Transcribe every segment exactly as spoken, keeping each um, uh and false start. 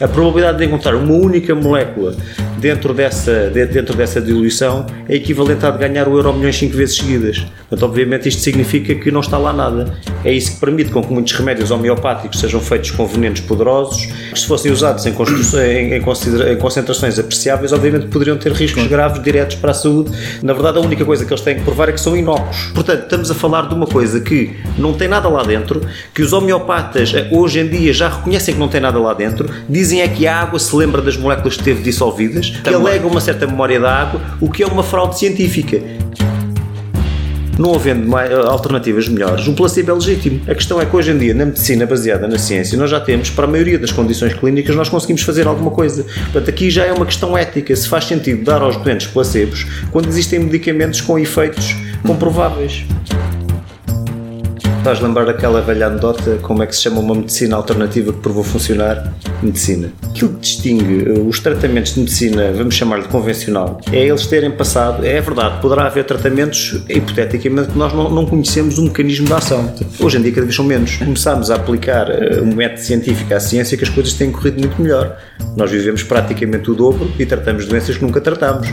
A probabilidade de encontrar uma única molécula dentro dessa, dentro dessa diluição é equivalente à de ganhar o euro milhões cinco vezes seguidas. Portanto, obviamente isto significa que não está lá nada. É isso que permite com que muitos remédios homeopáticos sejam feitos com venenos poderosos, que se fossem usados em, em, em concentrações apreciáveis, obviamente poderiam ter riscos graves diretos para a saúde. Na verdade, a única coisa que eles têm que provar é que são inócuos. Portanto, estamos a falar de uma coisa que não tem nada lá dentro, que os homeopatas hoje em dia já reconhecem que não tem nada lá dentro, dizem é que a água se lembra das moléculas que teve dissolvidas, que alega uma certa memória da água, o que é uma fraude científica. Não havendo mais, alternativas melhores, um placebo é legítimo. A questão é que hoje em dia, na medicina baseada na ciência, nós já temos, para a maioria das condições clínicas, nós conseguimos fazer alguma coisa. Portanto, aqui já é uma questão ética, se faz sentido dar aos doentes placebos quando existem medicamentos com efeitos comprováveis. Estás a lembrar daquela velha anedota, como é que se chama uma medicina alternativa que provou funcionar? Medicina. Aquilo que distingue os tratamentos de medicina, vamos chamar-lhe convencional, é eles terem passado, é verdade, poderá haver tratamentos, hipoteticamente, que nós não, não conhecemos o mecanismo de ação. Hoje em dia cada vez são menos. Começámos a aplicar um método científico à ciência que as coisas têm corrido muito melhor. Nós vivemos praticamente o dobro e tratamos doenças que nunca tratámos.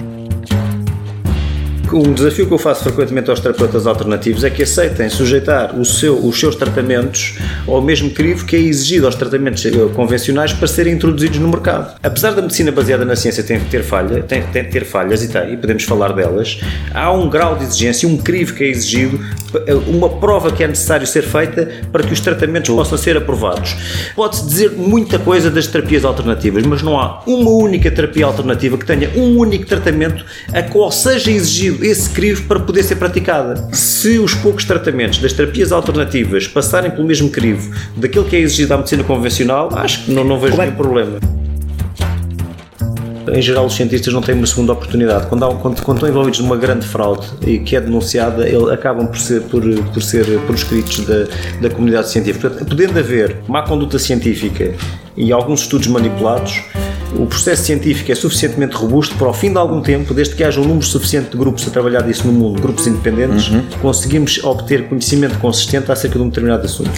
Um desafio que eu faço frequentemente aos terapeutas alternativos é que aceitem sujeitar o seu, os seus tratamentos ao mesmo crivo que é exigido aos tratamentos convencionais para serem introduzidos no mercado. Apesar da medicina baseada na ciência ter, ter, falha, tem, tem ter falhas, e, tem, e podemos falar delas, há um grau de exigência, um crivo que é exigido, uma prova que é necessário ser feita para que os tratamentos possam ser aprovados. Pode-se dizer muita coisa das terapias alternativas, mas não há uma única terapia alternativa que tenha um único tratamento a qual seja exigido esse crivo para poder ser praticada. Se os poucos tratamentos das terapias alternativas passarem pelo mesmo crivo daquilo que é exigido à medicina convencional, acho que não, não vejo nenhum problema. Em geral, os cientistas não têm uma segunda oportunidade. Quando, há, quando, quando estão envolvidos numa grande fraude e que é denunciada, eles acabam por ser, por, por ser proscritos da, da comunidade científica. Portanto, podendo haver má conduta científica e alguns estudos manipulados, o processo científico é suficientemente robusto para, ao fim de algum tempo, desde que haja um número suficiente de grupos a trabalhar disso no mundo, grupos independentes, uhum. conseguimos obter conhecimento consistente acerca de um determinado assunto.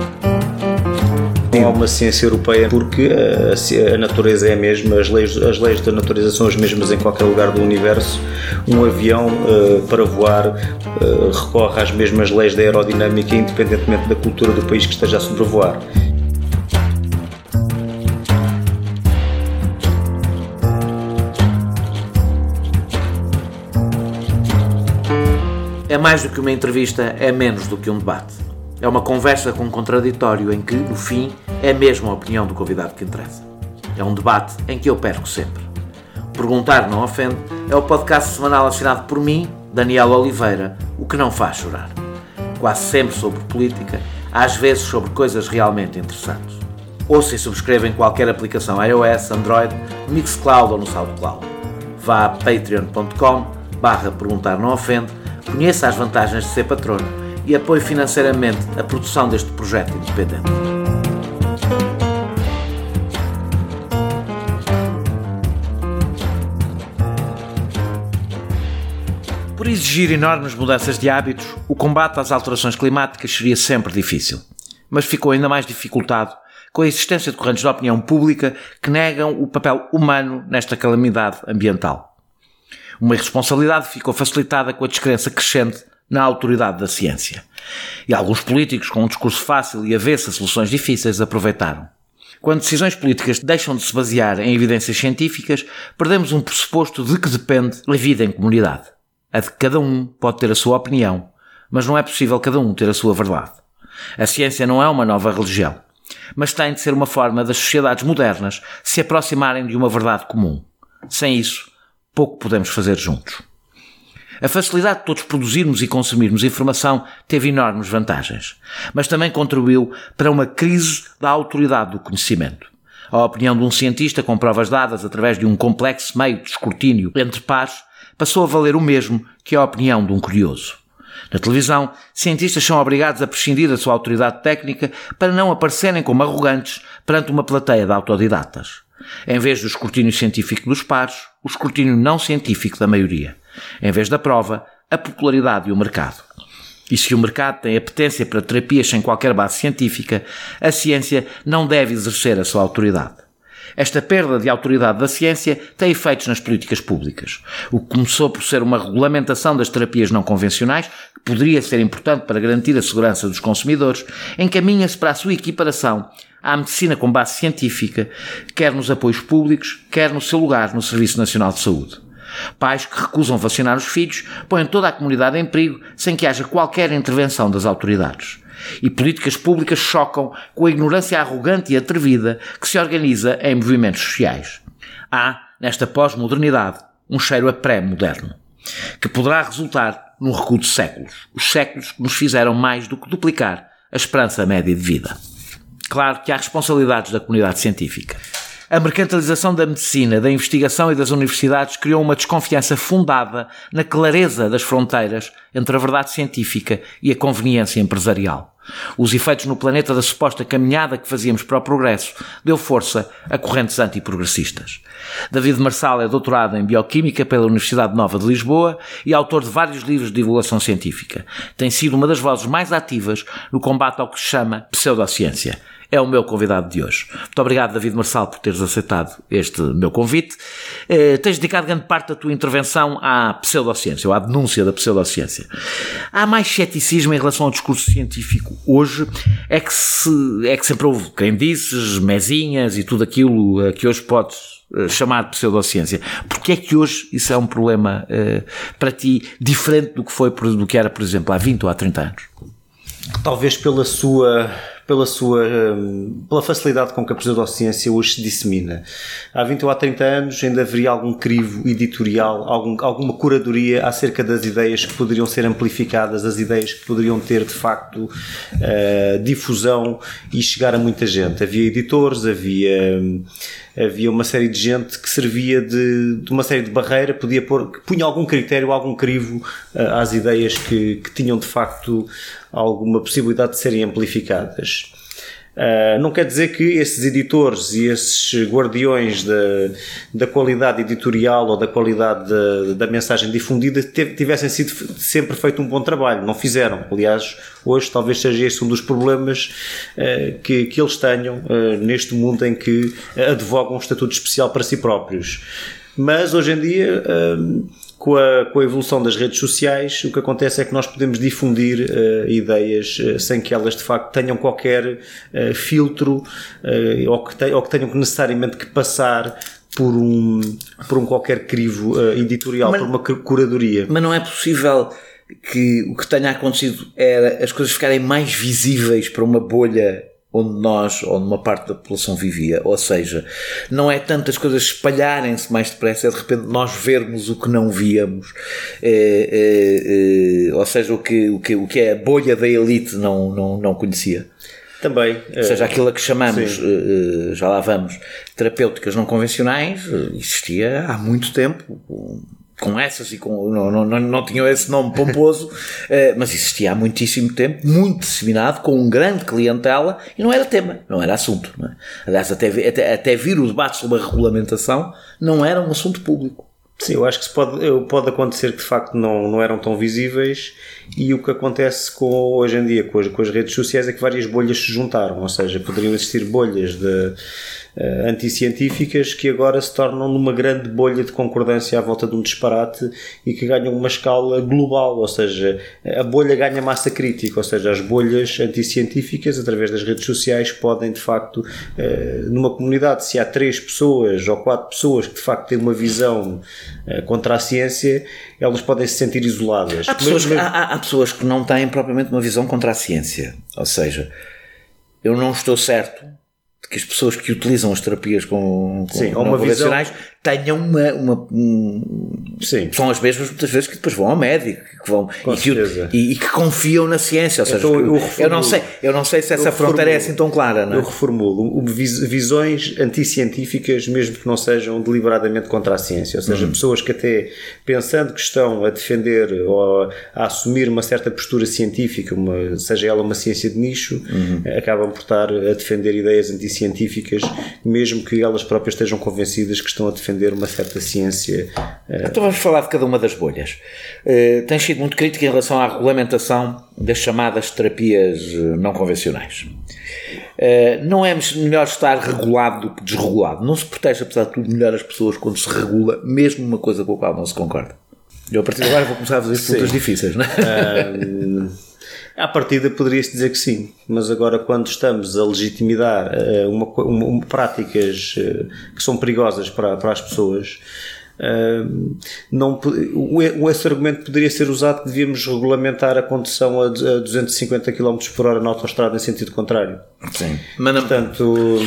Há uma ciência europeia porque a, a natureza é a mesma, as leis, as leis da natureza são as mesmas em qualquer lugar do universo. Um avião uh, para voar uh, recorre às mesmas leis da aerodinâmica, independentemente da cultura do país que esteja a sobrevoar. É mais do que uma entrevista, é menos do que um debate. É uma conversa com um contraditório em que, no fim, é mesmo a opinião do convidado que interessa. É um debate em que eu perco sempre. O Perguntar Não Ofende é o podcast semanal assinado por mim, Daniel Oliveira, o que não faz chorar. Quase sempre sobre política, às vezes sobre coisas realmente interessantes. Ouça e subscreva em qualquer aplicação iOS, Android, Mixcloud ou no SoundCloud. Vá a patreon ponto com barra perguntar não ofende, conheça as vantagens de ser patrono e apoie financeiramente a produção deste projeto independente. Por exigir enormes mudanças de hábitos, o combate às alterações climáticas seria sempre difícil, mas ficou ainda mais dificultado com a existência de correntes de opinião pública que negam o papel humano nesta calamidade ambiental. Uma irresponsabilidade ficou facilitada com a descrença crescente na autoridade da ciência. E alguns políticos, com um discurso fácil e avesso a soluções difíceis, aproveitaram. Quando decisões políticas deixam de se basear em evidências científicas, perdemos um pressuposto de que depende a vida em comunidade. A de que cada um pode ter a sua opinião, mas não é possível cada um ter a sua verdade. A ciência não é uma nova religião, mas tem de ser uma forma das sociedades modernas se aproximarem de uma verdade comum. Sem isso, pouco podemos fazer juntos. A facilidade de todos produzirmos e consumirmos informação teve enormes vantagens, mas também contribuiu para uma crise da autoridade do conhecimento. A opinião de um cientista com provas dadas através de um complexo meio de escrutínio entre pares passou a valer o mesmo que a opinião de um curioso. Na televisão, cientistas são obrigados a prescindir da sua autoridade técnica para não aparecerem como arrogantes perante uma plateia de autodidatas. Em vez do escrutínio científico dos pares, o escrutínio não científico da maioria. Em vez da prova, a popularidade e o mercado. E se o mercado tem apetência para terapias sem qualquer base científica, a ciência não deve exercer a sua autoridade. Esta perda de autoridade da ciência tem efeitos nas políticas públicas. O que começou por ser uma regulamentação das terapias não convencionais, que poderia ser importante para garantir a segurança dos consumidores, encaminha-se para a sua equiparação à medicina com base científica, quer nos apoios públicos, quer no seu lugar no Serviço Nacional de Saúde. Pais que recusam vacinar os filhos põem toda a comunidade em perigo sem que haja qualquer intervenção das autoridades. E políticas públicas chocam com a ignorância arrogante e atrevida que se organiza em movimentos sociais. Há, nesta pós-modernidade, um cheiro a pré-moderno, que poderá resultar num recuo de séculos. Os séculos que nos fizeram mais do que duplicar a esperança média de vida. Claro que há responsabilidades da comunidade científica. A mercantilização da medicina, da investigação e das universidades criou uma desconfiança fundada na clareza das fronteiras entre a verdade científica e a conveniência empresarial. Os efeitos no planeta da suposta caminhada que fazíamos para o progresso deu força a correntes antiprogressistas. David Marçal é doutorado em Bioquímica pela Universidade Nova de Lisboa e autor de vários livros de divulgação científica. Tem sido uma das vozes mais ativas no combate ao que se chama pseudociência. É o meu convidado de hoje. Muito obrigado, David Marçal, por teres aceitado este meu convite. Eh, tens dedicado grande parte da tua intervenção à pseudociência, ou à denúncia da pseudociência. Há mais ceticismo em relação ao discurso científico hoje, é que, se, é que sempre houve crendices, mesinhas e tudo aquilo eh, que hoje podes eh, chamar de pseudociência. Porquê é que hoje isso é um problema eh, para ti diferente do que foi, do que era, por exemplo, há vinte ou há trinta anos? Talvez pela sua... pela sua pela facilidade com que a pseudociência hoje se dissemina. Há vinte ou há trinta anos ainda haveria algum crivo editorial, algum, alguma curadoria acerca das ideias que poderiam ser amplificadas, as ideias que poderiam ter de facto uh, difusão e chegar a muita gente. Havia editores, havia, havia uma série de gente que servia de, de uma série de barreira, podia pôr, que punha algum critério, algum crivo uh, às ideias que, que tinham de facto alguma possibilidade de serem amplificadas. Uh, não quer dizer que esses editores e esses guardiões da, da qualidade editorial ou da qualidade da, da mensagem difundida tivessem sido sempre feito um bom trabalho. Não fizeram. Aliás, hoje talvez seja esse um dos problemas uh, que, que eles tenham uh, neste mundo em que advogam um estatuto especial para si próprios. Mas hoje em dia... Uh, Com a, com a evolução das redes sociais, o que acontece é que nós podemos difundir uh, ideias uh, sem que elas de facto tenham qualquer uh, filtro uh, ou, que te, ou que tenham que necessariamente que passar por um, por um qualquer crivo uh, editorial, mas, por uma curadoria. Mas não é possível que o que tenha acontecido era as coisas ficarem mais visíveis para uma bolha onde nós, ou numa parte da população vivia, ou seja, não é tanto as coisas espalharem-se mais depressa, é de repente nós vermos o que não víamos, é, é, é, ou seja, o que, o, que, o que a bolha da elite não, não, não conhecia. Também. Ou seja, aquilo a que chamamos, uh, já lá vamos, terapêuticas não convencionais, existia há muito tempo, com essas e com, não, não, não, não tinham esse nome pomposo, mas existia há muitíssimo tempo, muito disseminado, com um grande clientela, e não era tema, não era assunto. Não é? Aliás, até, até, até vir o debate sobre a regulamentação, não era um assunto público. Sim, eu acho que pode, pode acontecer que de facto não, não eram tão visíveis, e o que acontece com, hoje em dia com as, com as redes sociais é que várias bolhas se juntaram, ou seja, poderiam existir bolhas de Uh, anticientíficas que agora se tornam numa grande bolha de concordância à volta de um disparate e que ganham uma escala global, ou seja, a bolha ganha massa crítica, ou seja, as bolhas anticientíficas através das redes sociais podem de facto, uh, numa comunidade, se há três pessoas ou quatro pessoas que de facto têm uma visão uh, contra a ciência, elas podem se sentir isoladas. Há pessoas, Mas, há, há pessoas que não têm propriamente uma visão contra a ciência, ou seja, eu não estou certo que as pessoas que utilizam as terapias com, com Sim, não uma convencionais visão... tenham uma, uma um, Sim. são as mesmas muitas vezes que depois vão ao médico que vão, e, que, e, e que confiam na ciência, ou seja, então, eu, eu, não sei, eu não sei se essa fronteira é assim tão clara, não é? Eu reformulo, visões anticientíficas mesmo que não sejam deliberadamente contra a ciência, ou seja, uhum. pessoas que até pensando que estão a defender ou a assumir uma certa postura científica, uma, seja ela uma ciência de nicho, uhum. acabam por estar a defender ideias anticientíficas científicas, mesmo que elas próprias estejam convencidas que estão a defender uma certa ciência. Então vamos falar de cada uma das bolhas. Uh, tens sido muito crítico em relação à regulamentação das chamadas terapias não convencionais. Uh, não é melhor estar regulado do que desregulado. Não se protege, apesar de tudo, melhor as pessoas quando se regula, mesmo uma coisa com a qual não se concorda. Eu, a partir de agora, vou começar a fazer perguntas difíceis, não é? Um, à partida poderia-se dizer que sim, mas agora quando estamos a legitimar uh, uma, uma, uma, práticas uh, que são perigosas para, para as pessoas, Uh, não, o, esse argumento poderia ser usado que devíamos regulamentar a condução a, a duzentos e cinquenta quilómetros por hora na autoestrada em sentido contrário. Sim. Mas não, portanto,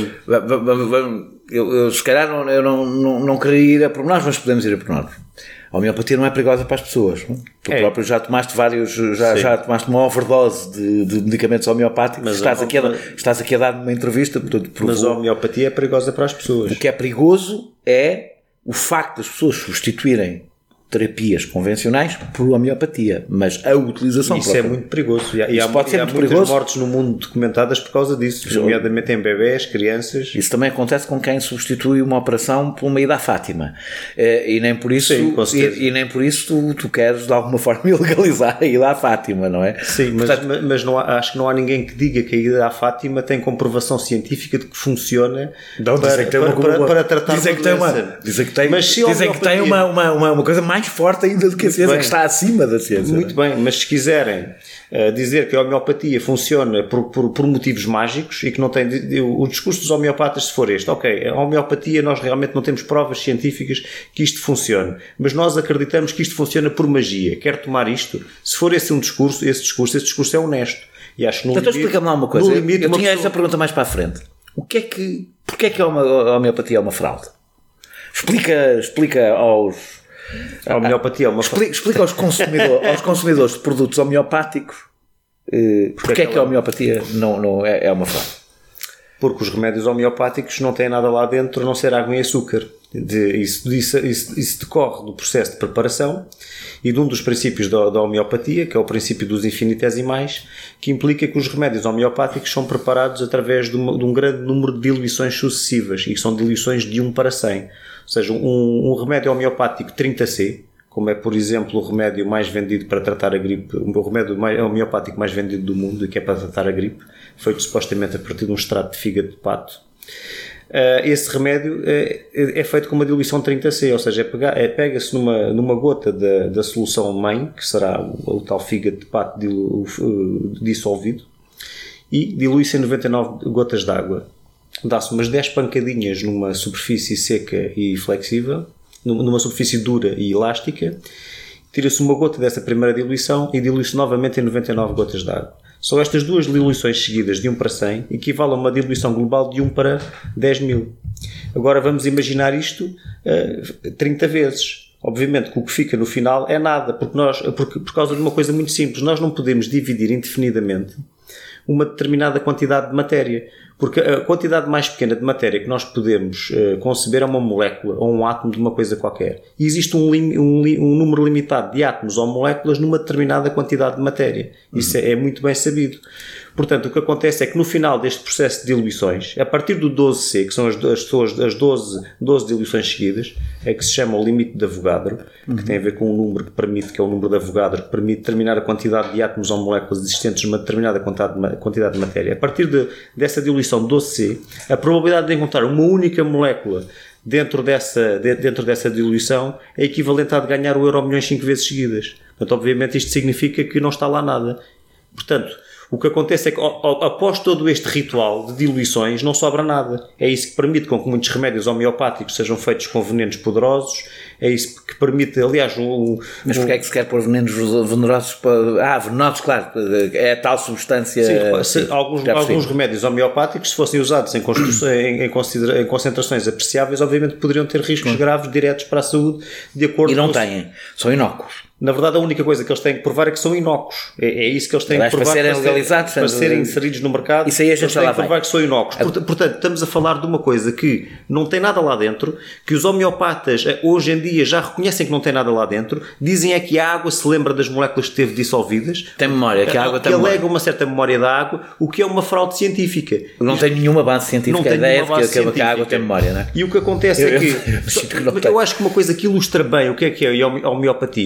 eu, eu se calhar não, eu não, não, não queria ir a pormenores, mas podemos ir a pormenores. A homeopatia não é perigosa para as pessoas. Tu é. próprio já tomaste vários, já, já tomaste uma overdose de, de medicamentos homeopáticos. Mas estás, a, aqui a, estás aqui a dar uma entrevista. Portanto, mas a homeopatia é perigosa para as pessoas. O que é perigoso é o facto das pessoas substituírem terapias convencionais por homeopatia, mas a utilização isso própria. É muito perigoso. E há, e há, pode ser e há muito muitas perigoso. mortes no mundo documentadas por causa disso, nomeadamente em bebés, crianças. Isso também acontece com quem substitui uma operação por uma ida à Fátima. E nem por isso, Sim, e, e nem por isso tu, tu queres de alguma forma ilegalizar a ida à Fátima, não é? Sim, mas, Portanto, mas não há, acho que não há ninguém que diga que a ida à Fátima tem comprovação científica de que funciona não, para, dizem que tem uma, para, para, para tratar dizem que tem uma Dizem que tem, mas se dizem que tem uma, uma, uma, uma coisa mais forte ainda do que a ciência, que está acima da ciência. Muito bem, mas se quiserem uh, dizer que a homeopatia funciona por, por, por motivos mágicos e que não tem... O discurso dos homeopatas, se for este, ok, a homeopatia nós realmente não temos provas científicas que isto funcione, mas nós acreditamos que isto funciona por magia. Quer tomar isto? Se for esse um discurso, esse discurso, esse discurso é honesto. E acho que no então explica-me lá uma coisa. Eu, eu tinha pessoa... essa pergunta mais para a frente. O que é que... Porquê é que a homeopatia é uma fraude? Explica, explica aos... A homeopatia é uma explica, explica aos, consumidor, aos consumidores de produtos homeopáticos eh, porque é que a homeopatia não, não é, é uma fraude. Porque os remédios homeopáticos não têm nada lá dentro a não ser água e açúcar. De, isso, isso, isso, isso decorre do processo de preparação e de um dos princípios da, da homeopatia, que é o princípio dos infinitesimais, que implica que os remédios homeopáticos são preparados através de, uma, de um grande número de diluições sucessivas, e são diluições de um para cem. Ou seja, um, um remédio homeopático trinta C, como é, por exemplo, o remédio mais vendido para tratar a gripe, o remédio mais, homeopático mais vendido do mundo, que é para tratar a gripe, feito supostamente a partir de um extrato de fígado de pato. Uh, esse remédio é, é feito com uma diluição trinta C, ou seja, é pegar, é, pega-se numa, numa gota da, da solução mãe, que será o, o tal fígado de pato dilu, uh, dissolvido, e dilui-se em noventa e nove gotas de água. Dá-se umas dez pancadinhas numa superfície seca e flexível, numa superfície dura e elástica, tira-se uma gota dessa primeira diluição e dilui-se novamente em noventa e nove gotas de água. Só estas duas diluições seguidas de um para cem equivalem a uma diluição global de um para dez mil. Agora vamos imaginar isto uh, trinta vezes. Obviamente que o que fica no final é nada, porque nós, porque, por causa de uma coisa muito simples, nós não podemos dividir indefinidamente uma determinada quantidade de matéria, porque a quantidade mais pequena de matéria que nós podemos uh, conceber é uma molécula ou um átomo de uma coisa qualquer. E existe um, lim, um, um número limitado de átomos ou moléculas numa determinada quantidade de matéria. Isso uhum. é, é muito bem sabido. Portanto, o que acontece é que no final deste processo de diluições, a partir do doze C, que são as, as, as doze, doze diluições seguidas, é que se chama o limite de Avogadro, uhum. que tem a ver com um número que permite, que é o número de Avogadro, que permite determinar a quantidade de átomos ou moléculas existentes numa determinada quantidade de, quantidade de matéria. A partir de, dessa diluição doze C, a probabilidade de encontrar uma única molécula dentro dessa, dentro dessa diluição é equivalente a de ganhar o euro milhões cinco vezes seguidas. Portanto, obviamente isto significa que não está lá nada. Portanto, o que acontece é que após todo este ritual de diluições não sobra nada. É isso que permite com que muitos remédios homeopáticos sejam feitos com venenos poderosos. É isso que permite, aliás... Um, Mas porquê um... é que se quer pôr venenos venenosos? Para... Ah, venenosos, claro. É a tal substância... Sim, se, alguns, alguns remédios homeopáticos, se fossem usados em, em, em, em concentrações apreciáveis, obviamente poderiam ter riscos hum. graves diretos para a saúde, de acordo e não com... têm. São inócuos. Na verdade, a única coisa que eles têm que provar é que são inócuos. É, é isso que eles têm que provar para serem para, legalizados, ser, para serem inseridos no mercado. Isso aí a gente eles têm que provar que são inócuos. Portanto, estamos a falar de uma coisa que não tem nada lá dentro, que os homeopatas hoje em dia já reconhecem que não tem nada lá dentro, dizem é que a água se lembra das moléculas que teve dissolvidas. Tem memória, que a água que tem memória. Que alega uma certa memória da água, o que é uma fraude científica. Não tem nenhuma base científica. Não tem a ideia nenhuma base de que, científica. que a água tem memória, não é? E o que acontece eu, é que... Eu, eu, eu, eu acho que uma coisa que ilustra bem o que é que é a homeopatia, que foi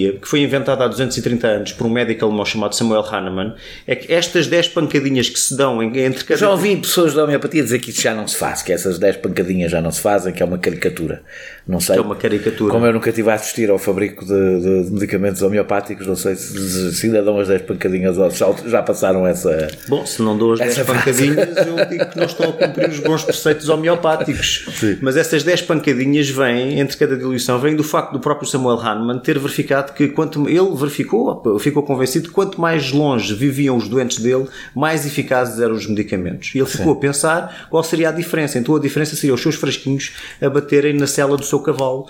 inventada há duzentos e trinta anos por um médico alemão chamado Samuel Hahnemann, é que estas dez pancadinhas que se dão entre cada... Já ouvi pessoas da homeopatia dizer que isso já não se faz, que essas dez pancadinhas já não se fazem, que é uma caricatura. Não sei. Que é uma caricatura. Como eu nunca estive a assistir ao fabrico de, de, de medicamentos homeopáticos, não sei se, se ainda dão as dez pancadinhas ou já, já passaram essa... Bom, se não dão as dez pancadinhas, eu digo que não estão a cumprir os bons preceitos homeopáticos. Sim. Mas essas dez pancadinhas vêm, entre cada diluição, vêm do facto do próprio Samuel Hahnemann ter verificado que, quanto ele verificou, ficou convencido que quanto mais longe viviam os doentes dele, mais eficazes eram os medicamentos. E ele ficou Sim. a pensar qual seria a diferença. Então a diferença seria os seus frasquinhos a baterem na sela do seu cavalo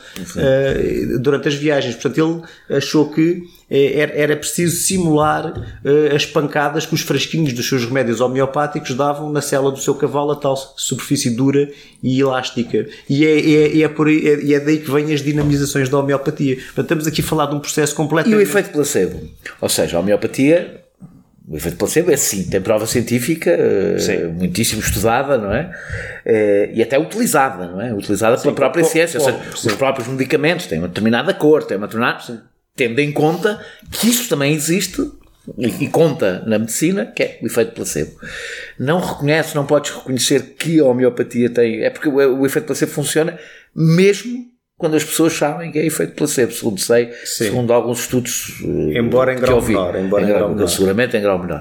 uh, durante as viagens. Portanto, ele achou que era, era preciso simular uh, as pancadas que os frasquinhos dos seus remédios homeopáticos davam na sela do seu cavalo, a tal superfície dura e elástica. E é, é, é, por aí, é, é daí que vêm as dinamizações da homeopatia. Portanto, estamos aqui a falar de um processo completamente... E o efeito placebo? Ou seja, a homeopatia... O efeito placebo é sim, tem prova científica sim. muitíssimo estudada, não é? E até utilizada, não é? Utilizada sim, pela própria com, ciência. Com, ou seja, sim. os próprios medicamentos têm uma determinada cor, têm uma determinada... Sim. Tendo em conta que isso também existe e, e conta na medicina, que é o efeito placebo. Não reconhece, não podes reconhecer que a homeopatia tem... É porque o, o efeito placebo funciona mesmo... quando as pessoas sabem que é efeito placebo, segundo sei, Sim. segundo alguns estudos embora em grau menor, embora em grau menor. Seguramente em grau menor.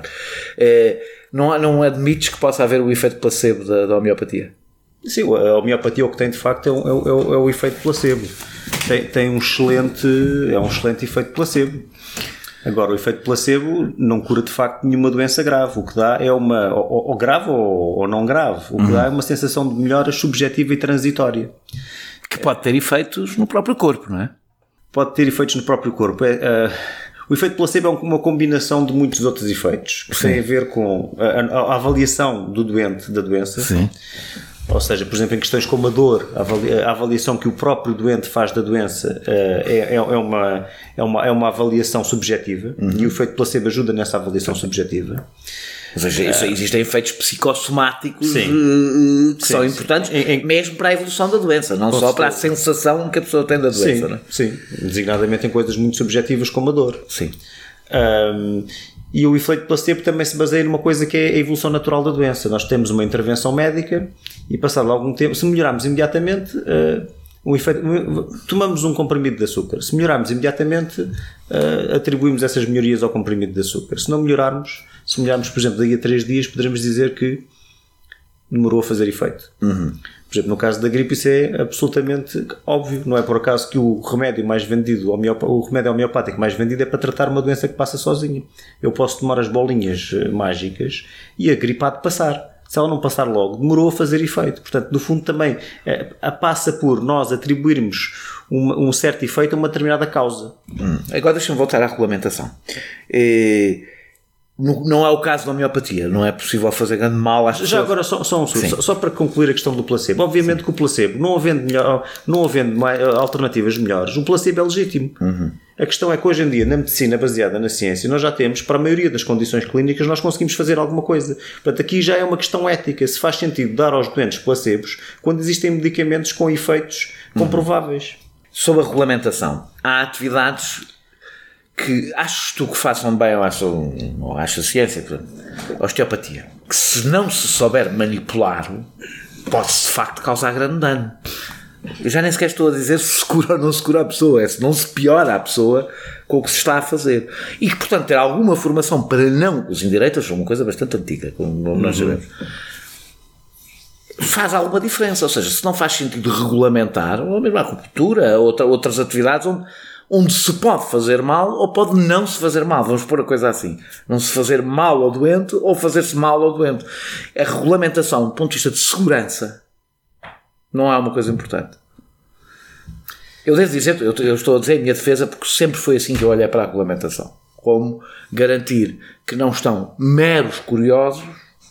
É, não, não admites que possa haver o efeito placebo da, da homeopatia? Sim, a homeopatia o que tem de facto é o, é o, é o efeito placebo. Tem, tem um excelente, é um excelente efeito placebo. Agora, o efeito placebo não cura de facto nenhuma doença grave. O que dá é uma, ou, ou grave ou, ou não grave, o que uhum. dá é uma sensação de melhora subjetiva e transitória. Que pode ter efeitos no próprio corpo, não é? Pode ter efeitos no próprio corpo. É, uh, o efeito placebo é uma combinação de muitos outros efeitos que Sim. têm a ver com a, a, a avaliação do doente da doença. Sim. Ou seja, por exemplo, em questões como a dor, a avaliação que o próprio doente faz da doença uh, é, é, uma, é, uma, é uma avaliação subjetiva uhum. e o efeito placebo ajuda nessa avaliação subjetiva. Ou seja, isso, existem efeitos psicossomáticos sim. que sim, são importantes sim. Em, mesmo para a evolução da doença, não só para a sensação que a pessoa tem da doença. Sim, não é? Sim. Designadamente em coisas muito subjetivas como a dor. Sim. Um, e o efeito placebo também se baseia numa coisa que é a evolução natural da doença. Nós temos uma intervenção médica e passado algum tempo, se melhorarmos imediatamente... Uh, Um efeito, tomamos um comprimido de açúcar. Se melhorarmos imediatamente, uh, atribuímos essas melhorias ao comprimido de açúcar. Se não melhorarmos, se melhorarmos, por exemplo, daí a três dias, poderemos dizer que demorou a fazer efeito. Uhum. Por exemplo, no caso da gripe, isso é absolutamente óbvio. Não é por acaso que o remédio mais vendido, o remédio homeopático mais vendido é para tratar uma doença que passa sozinha. Eu posso tomar as bolinhas mágicas e a gripe há de passar. Se ela não passar logo, demorou a fazer efeito. Portanto, no fundo também a passa por nós atribuirmos um, um certo efeito a uma determinada causa. Hum. Agora deixa-me voltar à regulamentação. E, não é o caso da homeopatia, não é possível fazer grande mal às pessoas. Já agora, só, só, um, só, só para concluir a questão do placebo. Obviamente Sim. que o placebo, não havendo, melhor, não havendo mais, alternativas melhores, o placebo é legítimo. Uhum. A questão é que hoje em dia, na medicina baseada na ciência, nós já temos, para a maioria das condições clínicas, nós conseguimos fazer alguma coisa. Portanto, aqui já é uma questão ética. Se faz sentido dar aos doentes placebos quando existem medicamentos com efeitos comprováveis. Uhum. Sobre a regulamentação, há atividades que achas tu que façam bem, ou acho, ou acho a ciência, portanto, a osteopatia, que se não se souber manipular, pode-se de facto causar grande dano. Eu já nem sequer estou a dizer se cura ou não se cura a pessoa, é se não se piora a pessoa com o que se está a fazer. E que, portanto, ter alguma formação para não... Os indireitos são uma coisa bastante antiga, como uhum. nós sabemos. Faz alguma diferença, ou seja, se não faz sentido regulamentar, ou mesmo a acupuntura, outra, outras atividades onde, onde se pode fazer mal ou pode não se fazer mal, vamos pôr a coisa assim, não se fazer mal ao doente ou fazer-se mal ao doente. A regulamentação, do ponto de vista de segurança, não é uma coisa importante. Eu devo dizer, eu, eu estou a dizer a minha defesa porque sempre foi assim que eu olhei para a regulamentação, como garantir que não estão meros curiosos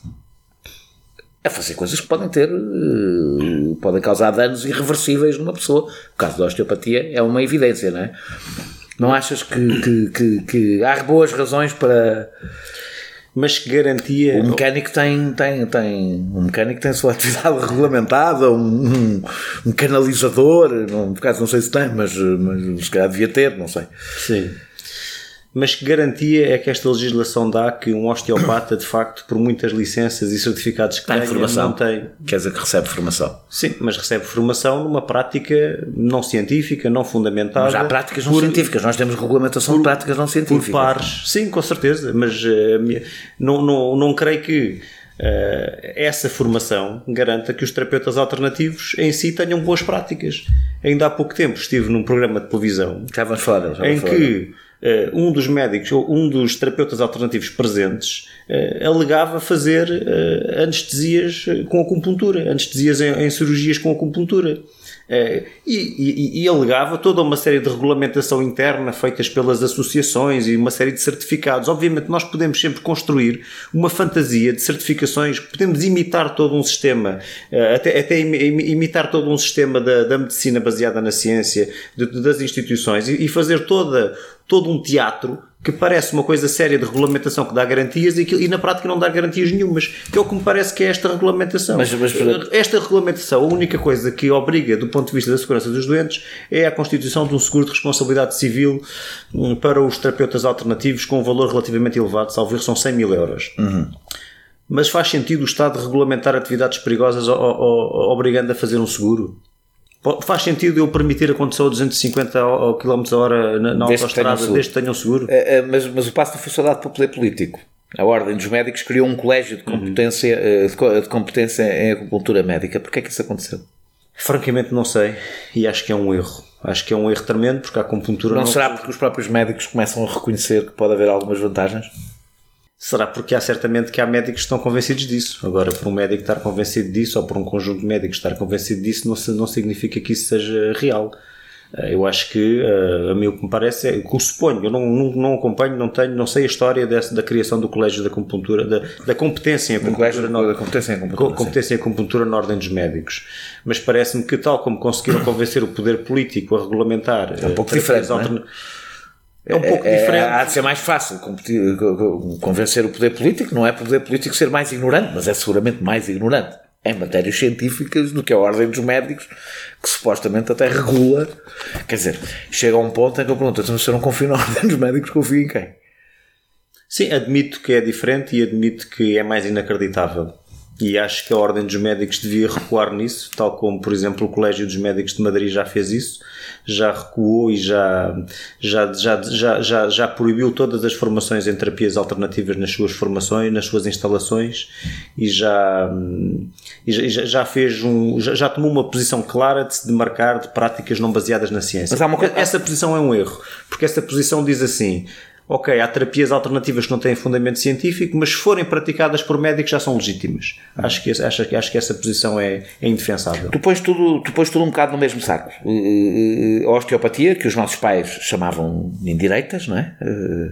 a fazer coisas que podem ter, uh, podem causar danos irreversíveis numa pessoa. O caso da osteopatia é uma evidência, não é? Não achas que, que, que, que há boas razões para... Mas que garantia... O mecânico tem, tem, tem, um mecânico tem a sua atividade regulamentada, um, um, um canalizador, no caso não sei se tem, mas, mas se calhar devia ter, não sei. Sim. mas que garantia é que esta legislação dá que um osteopata, de facto, por muitas licenças e certificados que tem, tenha, não tem... Quer dizer que recebe formação. Sim, mas recebe formação numa prática não científica, não fundamentada. Mas há práticas não por, científicas, nós temos regulamentação por, de práticas não científicas. Por pares, sim, com certeza, mas uh, não, não, não creio que uh, essa formação garanta que os terapeutas alternativos em si tenham boas práticas. Ainda há pouco tempo estive num programa de televisão já vamos falar deles, já vamos em falar que deles. Uh, um dos médicos, ou um dos terapeutas alternativos presentes, uh, alegava fazer uh, anestesias com acupuntura, anestesias em, em cirurgias com acupuntura. Uh, e, e, e alegava toda uma série de regulamentação interna feitas pelas associações e uma série de certificados. Obviamente nós podemos sempre construir uma fantasia de certificações, podemos imitar todo um sistema, uh, até, até imitar todo um sistema da, da medicina baseada na ciência, de, de, das instituições, e, e fazer toda todo um teatro que parece uma coisa séria de regulamentação que dá garantias e, que, e na prática não dá garantias nenhumas, que é o que me parece que é esta regulamentação. Mas, mas, esta regulamentação, a única coisa que obriga do ponto de vista da segurança dos doentes é a constituição de um seguro de responsabilidade civil um, para os terapeutas alternativos com um valor relativamente elevado, salvo erro, são cem mil euros. Uhum. Mas faz sentido o Estado regulamentar atividades perigosas o, o, o, obrigando a fazer um seguro? Faz sentido eu permitir a condução a duzentos e cinquenta quilómetros a hora na, na autoestrada desde que tenham seguro? É, é, mas, mas o passo foi só dado para o poder político. A Ordem dos Médicos criou um colégio de competência, uhum. de, de competência em acupuntura médica. Porquê é que isso aconteceu? Francamente não sei, e acho que é um erro. Acho que é um erro tremendo, porque a acupuntura... Não, não será porque os próprios médicos começam a reconhecer que pode haver algumas vantagens? Será porque há certamente que há médicos que estão convencidos disso. Agora, por um médico estar convencido disso, ou por um conjunto de médicos estar convencido disso, não, não significa que isso seja real. Eu acho que, a mim o que me parece, é que eu suponho, eu não, não, não acompanho, não tenho, não sei a história dessa, da criação do Colégio da Acupuntura, da, da competência em acupuntura, no, da competência em acupuntura, competência em acupuntura na Ordem dos Médicos. Mas parece-me que, tal como conseguiram convencer o poder político a regulamentar... É um pouco diferente, não é? É um pouco é, diferente. Há de ser mais fácil convencer o poder político, não é para o poder político ser mais ignorante, mas é seguramente mais ignorante em matérias científicas do que a Ordem dos Médicos, que supostamente até regula. Quer dizer, chega a um ponto em que eu pergunto, se eu não confio na Ordem dos Médicos, confio em quem? Sim, admito que é diferente e admito que é mais inacreditável. E acho que a Ordem dos Médicos devia recuar nisso, tal como, por exemplo, o Colégio dos Médicos de Madrid já fez isso, já recuou e já, já, já, já, já, já proibiu todas as formações em terapias alternativas nas suas formações, nas suas instalações, e já, e já, já fez um, já, já tomou uma posição clara de se demarcar de práticas não baseadas na ciência. Mas há uma coisa... Essa posição é um erro, porque essa posição diz assim... Ok, há terapias alternativas que não têm fundamento científico, mas se forem praticadas por médicos já são legítimas. Acho que, acho, acho que essa posição é, é indefensável. Tu pões, tudo, tu pões tudo um bocado no mesmo saco. A osteopatia, que os nossos pais chamavam indireitas, não é?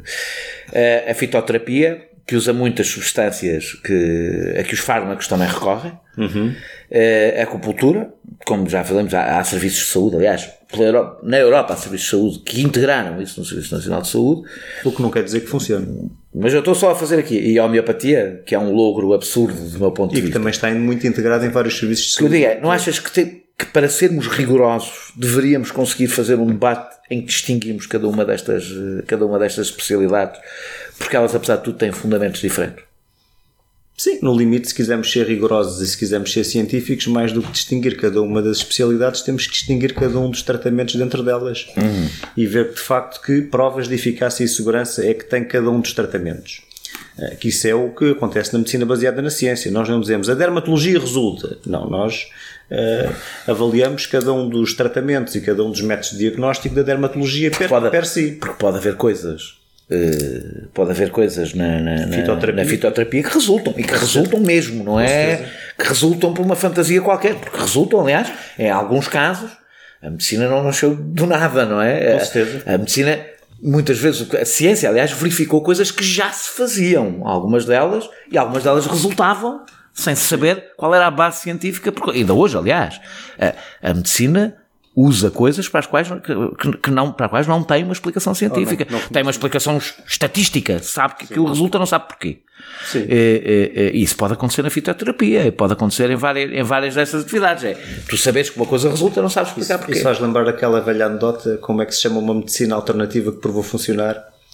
A fitoterapia, que usa muitas substâncias que, a que os fármacos também recorrem. Uhum. A acupuntura, como já falamos, há, há serviços de saúde, aliás, pela Europa, na Europa há serviços de saúde que integraram isso no Serviço Nacional de Saúde. O que não quer dizer que funcione. Mas eu estou só a fazer aqui. E a homeopatia, que é um logro absurdo do meu ponto de e vista. E que também está muito integrado em vários serviços de saúde. Que eu digo, não achas que, te, que para sermos rigorosos deveríamos conseguir fazer um debate em que distinguimos cada uma destas, cada uma destas especialidades, porque elas, apesar de tudo, têm fundamentos diferentes? Sim, no limite, se quisermos ser rigorosos e se quisermos ser científicos, mais do que distinguir cada uma das especialidades, temos que distinguir cada um dos tratamentos dentro delas. Uhum. E ver, de facto, que provas de eficácia e segurança é que tem cada um dos tratamentos. Que isso é o que acontece na medicina baseada na ciência. Nós não dizemos a dermatologia resulta. Não, nós uh, avaliamos cada um dos tratamentos e cada um dos métodos de diagnóstico da dermatologia per, pode, per si. Porque pode haver coisas... Uh, pode haver coisas na, na, na, fitoterapia. na fitoterapia que resultam, e que resultam mesmo, não é? Que resultam por uma fantasia qualquer, porque resultam, aliás, em alguns casos, a medicina não nasceu do nada, não é? Com certeza. A, a medicina, muitas vezes, a ciência, aliás, verificou coisas que já se faziam, algumas delas, e algumas delas resultavam sem se saber qual era a base científica, porque ainda hoje, aliás, a, a medicina usa coisas para as quais, que, que não, para as quais não tem uma explicação científica. Não, não, não, tem uma explicação estatística. Sabe que aquilo resulta, não sabe porquê. Sim. É, é, é, isso pode acontecer na fitoterapia, pode acontecer em várias, em várias dessas atividades. É, tu sabes que uma coisa resulta, não sabes explicar porquê. Isso faz lembrar aquela velha anedota, como é que se chama uma medicina alternativa que provou funcionar?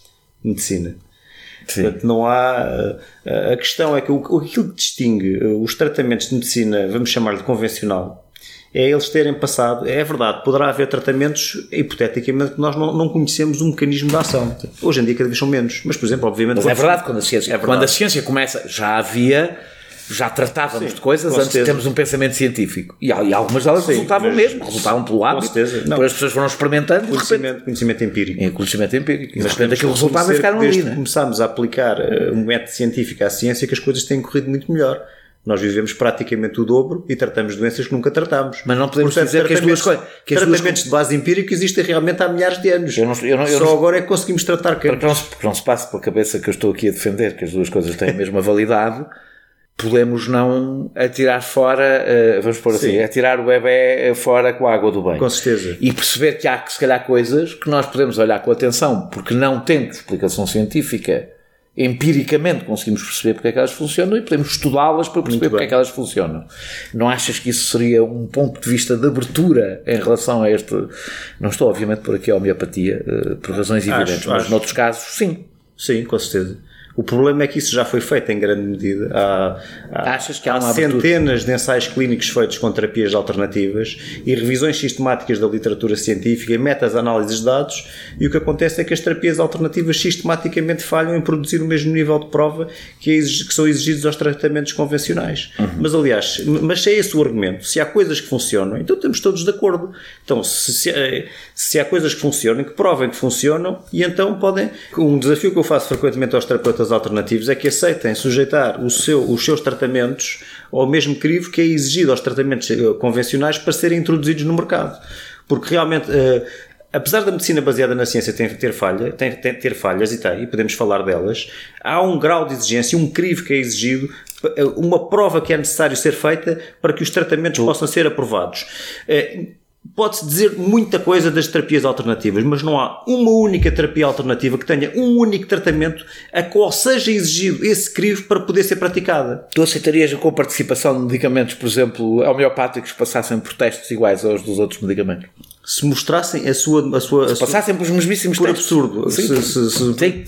medicina. Sim. Portanto, não há... A questão é que o, aquilo que distingue os tratamentos de medicina, vamos chamar de convencional, é eles terem passado... É verdade, poderá haver tratamentos, hipoteticamente, que nós não, não conhecemos o mecanismo de ação. Hoje em dia cada vez são menos. Mas, por exemplo, obviamente... Mas é verdade, quando a ciência, é quando a ciência começa, já havia... Já tratávamos Sim, de coisas antes certeza. de termos um pensamento científico. E, e algumas delas Sim, resultavam mesmo, resultavam pelo hábito. Depois as pessoas foram experimentando. Conhecimento, repente, conhecimento empírico. É, conhecimento empírico. E de repente aquilo resultava e ficaram ali. Né? Começámos a aplicar uh, um método científico à ciência, que as coisas têm corrido muito melhor. Nós vivemos praticamente o dobro e tratamos doenças que nunca tratámos. Mas não podemos Portanto, dizer que as duas coisas... Tratamentos duas... de base empírica existem realmente há milhares de anos. Eu não, eu não, eu Só não... agora é que conseguimos tratar cancros. Porque não, se, porque não se passe pela cabeça que eu estou aqui a defender, que as duas coisas têm a mesma validade... Podemos não atirar fora, uh, vamos pôr assim, Sim. atirar o bebê fora com a água do banho. Com certeza. E perceber que há, se calhar, coisas que nós podemos olhar com atenção, porque não tendo explicação científica, empiricamente conseguimos perceber porque é que elas funcionam e podemos estudá-las para perceber porque é que elas funcionam. Não achas que isso seria um ponto de vista de abertura em relação a este... Não estou, obviamente, por aqui a homeopatia, uh, por razões evidentes, acho, mas acho. noutros casos, sim. Sim, com certeza. O problema é que isso já foi feito em grande medida. Há, há, Achas que há, há uma centenas de ensaios clínicos feitos com terapias alternativas e revisões sistemáticas da literatura científica e meta-análises de dados, e o que acontece é que as terapias alternativas sistematicamente falham em produzir o mesmo nível de prova que, é exig- que são exigidos aos tratamentos convencionais. Uhum. Mas, aliás, mas se é esse o argumento, se há coisas que funcionam, então estamos todos de acordo. Então, se, se, se há coisas que funcionam, que provem que funcionam, e então podem... Um desafio que eu faço frequentemente aos terapeutas alternativos é que aceitem sujeitar o seu, os seus tratamentos ao mesmo crivo que é exigido aos tratamentos convencionais para serem introduzidos no mercado. Porque realmente, uh, apesar da medicina baseada na ciência ter, ter, falha, tem, tem, ter falhas, e tem, e podemos falar delas, há um grau de exigência, um crivo que é exigido, uma prova que é necessário ser feita para que os tratamentos uhum. possam ser aprovados. Uh, Pode-se dizer muita coisa das terapias alternativas, mas não há uma única terapia alternativa que tenha um único tratamento a qual seja exigido esse crivo para poder ser praticada. Tu aceitarias com a participação de medicamentos, por exemplo, homeopáticos que passassem por testes iguais aos dos outros medicamentos? Se mostrassem a sua... A sua se a passassem sua, por mesmíssimos por testes. Absurdo. Sim. Se, se, se, Sim.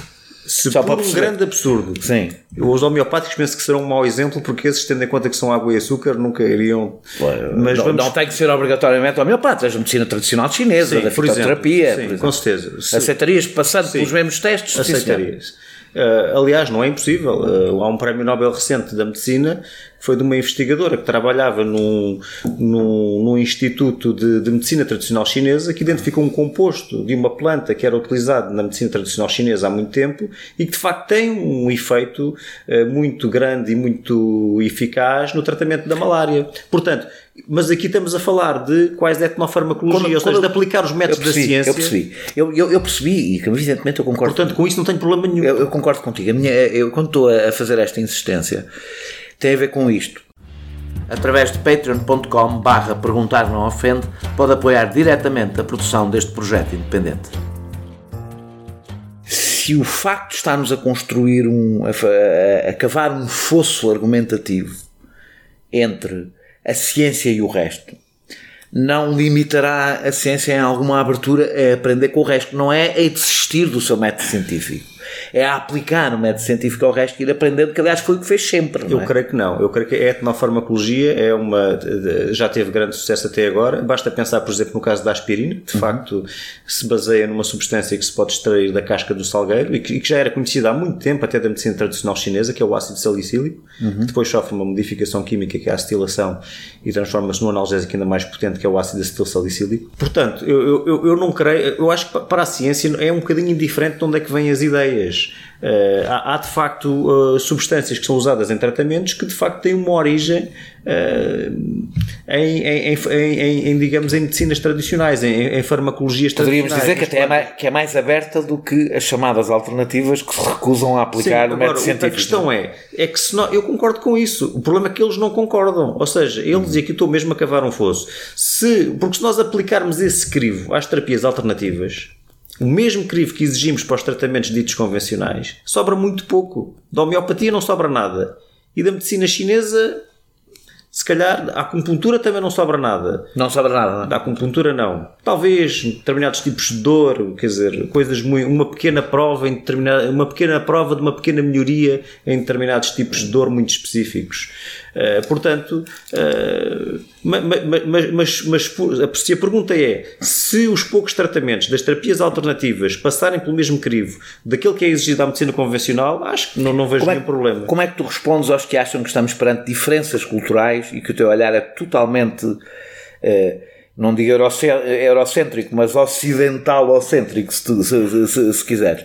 Se Só por um grande absurdo. Sim. Os homeopáticos penso que serão um mau exemplo, porque esses, tendo em conta que são água e açúcar, nunca iriam... Mas não, vamos... não tem que ser obrigatoriamente homeopáticos, a medicina tradicional chinesa, sim, da fitoterapia. Sim, com certeza. Se... Aceitarias passando sim. pelos mesmos testes? Aceitarias. Uh, aliás, não é impossível. Uh, há um prémio Nobel recente da medicina que foi de uma investigadora que trabalhava num, num, num instituto de, de medicina tradicional chinesa, que identificou um composto de uma planta que era utilizado na medicina tradicional chinesa há muito tempo e que de facto tem um efeito uh, muito grande e muito eficaz no tratamento da malária. Portanto, mas aqui estamos a falar de quase etnofarmacologia, quando, ou seja, de aplicar os métodos percebi, da ciência. Eu percebi, eu, eu, eu percebi e evidentemente eu concordo. Portanto, com isso não tenho problema nenhum. Eu, eu concordo contigo. A minha, eu, quando estou a fazer esta insistência, tem a ver com isto. Através de patreon.com barra perguntar não ofende, pode apoiar diretamente a produção deste projeto independente. Se o facto de estarmos a construir um, a, a, a cavar um fosso argumentativo entre a ciência e o resto não limitará a ciência em alguma abertura a aprender com o resto. Não é a desistir do seu método científico, é a aplicar o método científico ao resto e ir aprendendo, que aliás foi o que fez sempre. Não Eu é? creio que não. Eu creio que a etnofarmacologia é uma, já teve grande sucesso até agora. Basta pensar, por exemplo, no caso da aspirina, que de uhum. facto se baseia numa substância que se pode extrair da casca do salgueiro e que, e que já era conhecida há muito tempo até da medicina tradicional chinesa, que é o ácido salicílico, uhum. que depois sofre uma modificação química, que é a acetilação, e transforma-se num analgésico ainda mais potente, que é o ácido acetilsalicílico. Portanto, eu, eu, eu não creio, eu acho que para a ciência é um bocadinho indiferente de onde é que vêm as ideias. Uh, há, há de facto uh, substâncias que são usadas em tratamentos que de facto têm uma origem uh, em, em, em, em, em, digamos, em medicinas tradicionais, em, em farmacologias Poderíamos tradicionais. Poderíamos dizer que até é mais, que é mais aberta do que as chamadas alternativas que se recusam a aplicar Sim, o método científico. A questão é, é que se não, eu concordo com isso, o problema é que eles não concordam, ou seja, eles, e aqui estou mesmo a cavar um fosso, se, porque se nós aplicarmos esse crivo às terapias alternativas, o mesmo crivo que exigimos para os tratamentos ditos convencionais, sobra muito pouco. Da homeopatia não sobra nada. E da medicina chinesa Se calhar, a acupuntura também não sobra nada. Não sobra nada, não é? Da acupuntura não. Talvez determinados tipos de dor, quer dizer, coisas muito, uma pequena prova em determinada, uma pequena prova de uma pequena melhoria em determinados tipos de dor muito específicos. Uh, portanto, uh, mas, mas, mas, mas se a pergunta é se os poucos tratamentos das terapias alternativas passarem pelo mesmo crivo daquele que é exigido à medicina convencional, acho que não, não vejo como nenhum é, problema. Como é que tu respondes aos que acham que estamos perante diferenças culturais e que o teu olhar é totalmente, uh, não digo eurocêntrico, mas ocidental-ocêntrico, se, tu, se, se, se quiseres.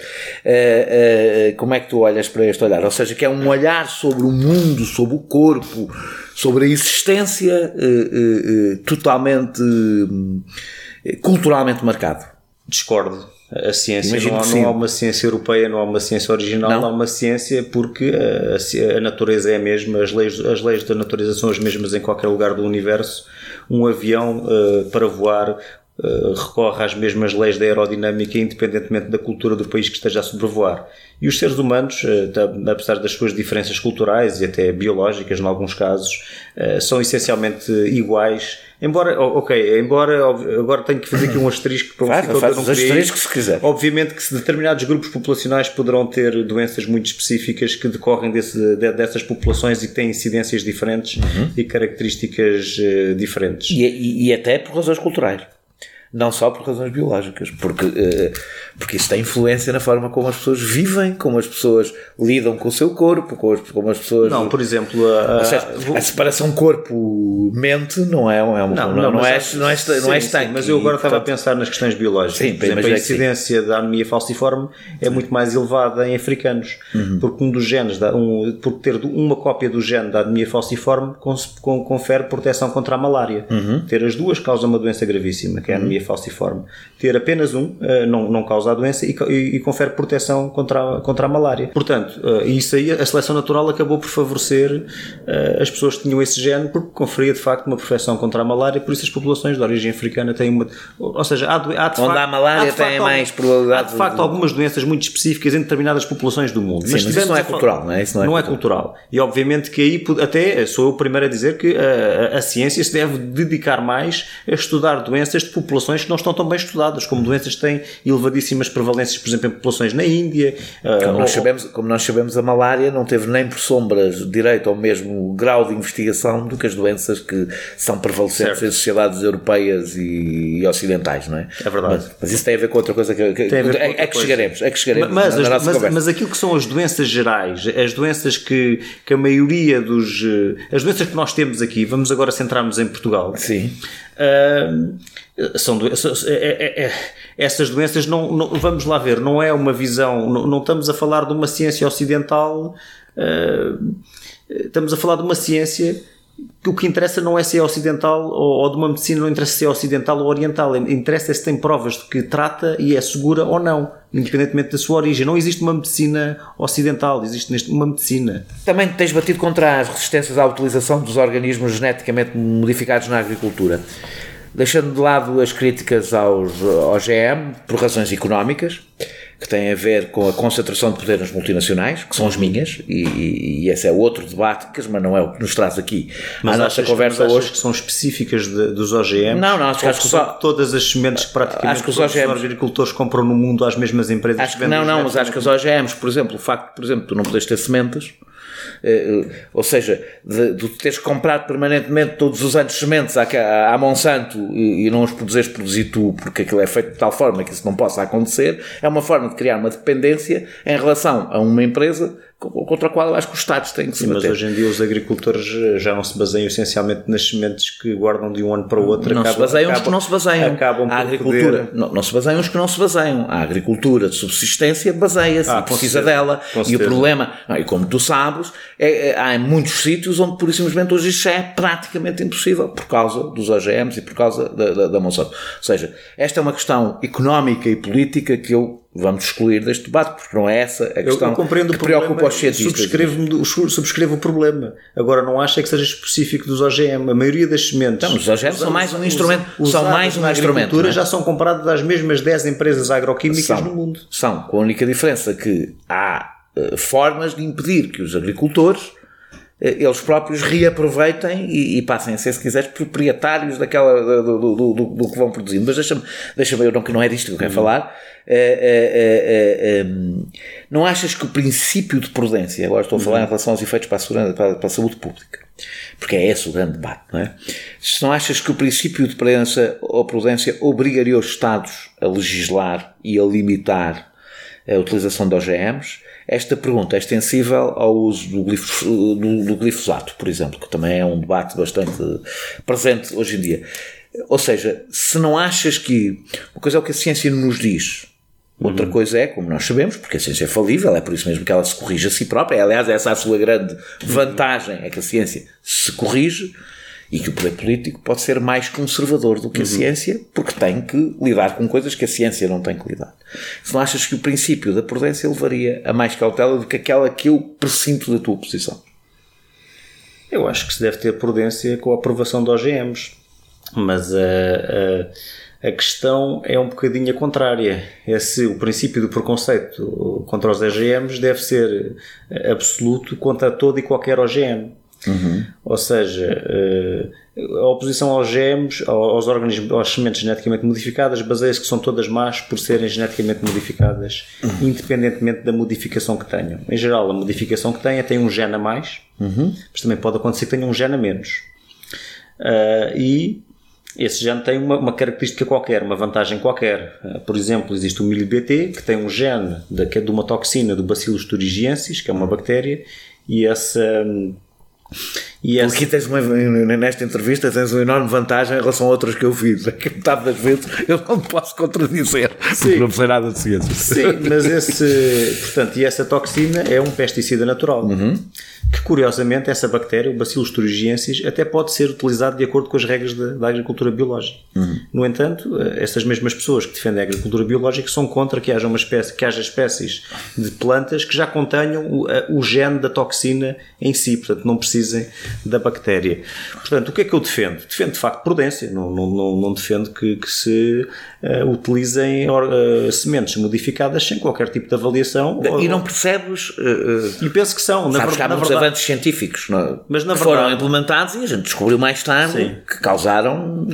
Uh, uh, como é que tu olhas para este olhar? Ou seja, que é um olhar sobre o mundo, sobre o corpo, sobre a existência uh, uh, uh, totalmente uh, culturalmente marcado. Discordo. A ciência não há, não há uma ciência europeia, não há uma ciência original, não, não há uma ciência porque a, a natureza é a mesma, as leis, as leis da natureza são as mesmas em qualquer lugar do universo. Um avião uh, para voar uh, recorre às mesmas leis da aerodinâmica, independentemente da cultura do país que esteja a sobrevoar. E os seres humanos, uh, apesar das suas diferenças culturais e até biológicas, em alguns casos, uh, são essencialmente iguais. Embora, ok, embora agora tenho que fazer aqui um asterisco para faz, faz os asteriscos se quiser. Obviamente que se determinados grupos populacionais poderão ter doenças muito específicas que decorrem desse, de, dessas populações e que têm incidências diferentes uhum. e características uh, diferentes. E, e, e até por razões culturais. Não só por razões biológicas, porque, porque isso tem influência na forma como as pessoas vivem, como as pessoas lidam com o seu corpo, como as, como as pessoas... Não, por exemplo... A, a, seja, a separação corpo-mente não é, é uma, não, não, não, não é, é, não é, sim, não é estanque. Mas eu agora estava a pensar nas questões biológicas. Sim, por exemplo, a incidência da anemia falciforme é muito mais elevada em africanos, uhum. porque um dos genes, um, por ter uma cópia do gene da anemia falciforme confere proteção contra a malária. Uhum. Ter as duas causa uma doença gravíssima, que é a anemia falciforme. Ter apenas um uh, não, não causa a doença e, e, e confere proteção contra a, contra a malária. Portanto, uh, isso aí, a seleção natural acabou por favorecer uh, as pessoas que tinham esse gene porque conferia de facto uma proteção contra a malária, por isso as populações de origem africana têm uma... Ou seja, há, há de Onde facto, há malária há tem mais probabilidade... Há de facto de... algumas doenças muito específicas em determinadas populações do mundo. Sim, mas, mas isso não é cultural, não é? Isso não é, não cultural. é cultural. E obviamente que aí, até sou eu o primeiro a dizer que a, a, a ciência se deve dedicar mais a estudar doenças de populações que não estão tão bem estudadas, como doenças que têm elevadíssimas prevalências, por exemplo, em populações na Índia. Como, uh, nós, ou, sabemos, como nós sabemos, a malária não teve nem por sombras direito ao mesmo grau de investigação do que as doenças que são prevalecentes certo. Em sociedades europeias e, e ocidentais, não é? É verdade. Mas, mas isso tem a ver com outra coisa que, que, é, é que chegaremos. É que chegaremos mas, na, na mas, mas, mas aquilo que são as doenças gerais, as doenças que, que a maioria dos... As doenças que nós temos aqui, vamos agora centrarmos em Portugal. Sim. Uh, são doenças, é, é, é, essas doenças não, não, vamos lá ver, não é uma visão, não, não estamos a falar de uma ciência ocidental, uh, estamos a falar de uma ciência que o que interessa não é se é ocidental ou, ou de uma medicina, não interessa se é ocidental ou oriental, interessa é se tem provas de que trata e é segura ou não, independentemente da sua origem. Não existe uma medicina ocidental, existe neste uma medicina. Também tens batido contra as resistências à utilização dos organismos geneticamente modificados na agricultura, deixando de lado as críticas aos O G M por razões económicas, que têm a ver com a concentração de poder nas multinacionais, que são as minhas, e, e, e esse é outro debate, mas não é o que nos traz aqui. Mas a nossa achas, conversa mas hoje que são específicas de, dos O G Ms? Não, não, acho, acho que só todas as sementes que praticamente acho que os, os agricultores compram no mundo às mesmas empresas. Acho que não, não, mas acho que os O G Ms, por exemplo, o facto de, por exemplo, tu não podes ter sementes, Uh, ou seja, de, de teres comprado permanentemente todos os anos sementes à, à Monsanto e, e não os poderes produzir tu porque aquilo é feito de tal forma que isso não possa acontecer, é uma forma de criar uma dependência em relação a uma empresa contra a qual eu acho que os Estados têm que se Sim, bater. Mas hoje em dia os agricultores já não se baseiam essencialmente nas sementes que guardam de um ano para o outro. Não acabam, se baseiam acabam, os que não se baseiam. Acabam a agricultura, poder... não, não se baseiam os que não se baseiam. A agricultura de subsistência baseia-se ah, e precisa certeza, dela. E o problema, não, e como tu sabes, é, é, há muitos sítios onde, por simplesmente, hoje isto é praticamente impossível por causa dos O G Ms e por causa da, da, da Monsanto. Ou seja, esta é uma questão económica e política que eu vamos excluir deste debate, porque não é essa a questão eu, eu que preocupa os cientistas. Subscrevo, subscrevo o problema. Agora, não acho é que seja específico dos O G M. A maioria das sementes... Então, os O G M são mais um instrumento. São mais um instrumento. Não é? Já são compradas das mesmas dez empresas agroquímicas são, no mundo. São, com a única diferença que há uh, formas de impedir que os agricultores eles próprios reaproveitem e, e passem a ser, se quiseres, proprietários daquela, do, do, do, do, do que vão produzindo. Mas deixa-me, deixa-me eu não, que não é disto que eu quero uhum. falar. É, é, é, é, não achas que o princípio de prudência, agora estou a falar uhum. em relação aos efeitos para a, segurança, para, para a saúde pública, porque é esse o grande debate, não é? Se não achas que o princípio de prudência ou prudência obrigaria os Estados a legislar e a limitar a utilização de O G Ms, esta pergunta é extensível ao uso do, glifos, do, do glifosato, por exemplo, que também é um debate bastante presente hoje em dia. Ou seja, se não achas que uma coisa é o que a ciência nos diz, outra uhum. coisa é, como nós sabemos, porque a ciência é falível, é por isso mesmo que ela se corrige a si própria, aliás, essa é a sua grande vantagem, é que a ciência se corrige e que o poder político pode ser mais conservador do que a uhum. ciência, porque tem que lidar com coisas que a ciência não tem que lidar. Se não achas que o princípio da prudência levaria a mais cautela do que aquela que eu pressinto da tua posição? Eu acho que se deve ter prudência com a aprovação de O G Ms, mas a, a, a questão é um bocadinho a contrária. É se o princípio do preconceito contra os O G Ms deve ser absoluto contra todo e qualquer O G M. Uhum. Ou seja, a oposição aos G Ms, aos organismos, às sementes geneticamente modificadas, baseia-se que são todas más por serem geneticamente modificadas, uhum. independentemente da modificação que tenham. Em geral, a modificação que tenha tem um gene a mais, uhum. mas também pode acontecer que tenha um gene a menos. Uh, e esse gene tem uma, uma característica qualquer, uma vantagem qualquer. Uh, por exemplo, existe o milho B T, que tem um gene de, que é de uma toxina do Bacillus thuringiensis, que é uma bactéria, e essa... E essa... Aqui tens uma, nesta entrevista tens uma enorme vantagem em relação a outras que eu fiz, é que metade das vezes eu não posso contradizer, porque não sei nada de ciência. Sim, mas esse, portanto, e essa toxina é um pesticida natural, uhum. que curiosamente essa bactéria, o Bacillus thuringiensis, até pode ser utilizado de acordo com as regras da, da agricultura biológica. Uhum. No entanto, essas mesmas pessoas que defendem a agricultura biológica são contra que haja, uma espécie, que haja espécies de plantas que já contenham o, o gene da toxina em si, portanto não precisem da bactéria. Portanto, o que é que eu defendo? Defendo de facto prudência, não, não, não, não defendo que, que se uh, utilizem uh, sementes modificadas sem qualquer tipo de avaliação. E ou, não percebes? Uh, e penso que são. Na sabes ver, que há muitos verdade, avanços científicos não, mas na que verdade, foram implementados e a gente descobriu mais tarde sim. que causaram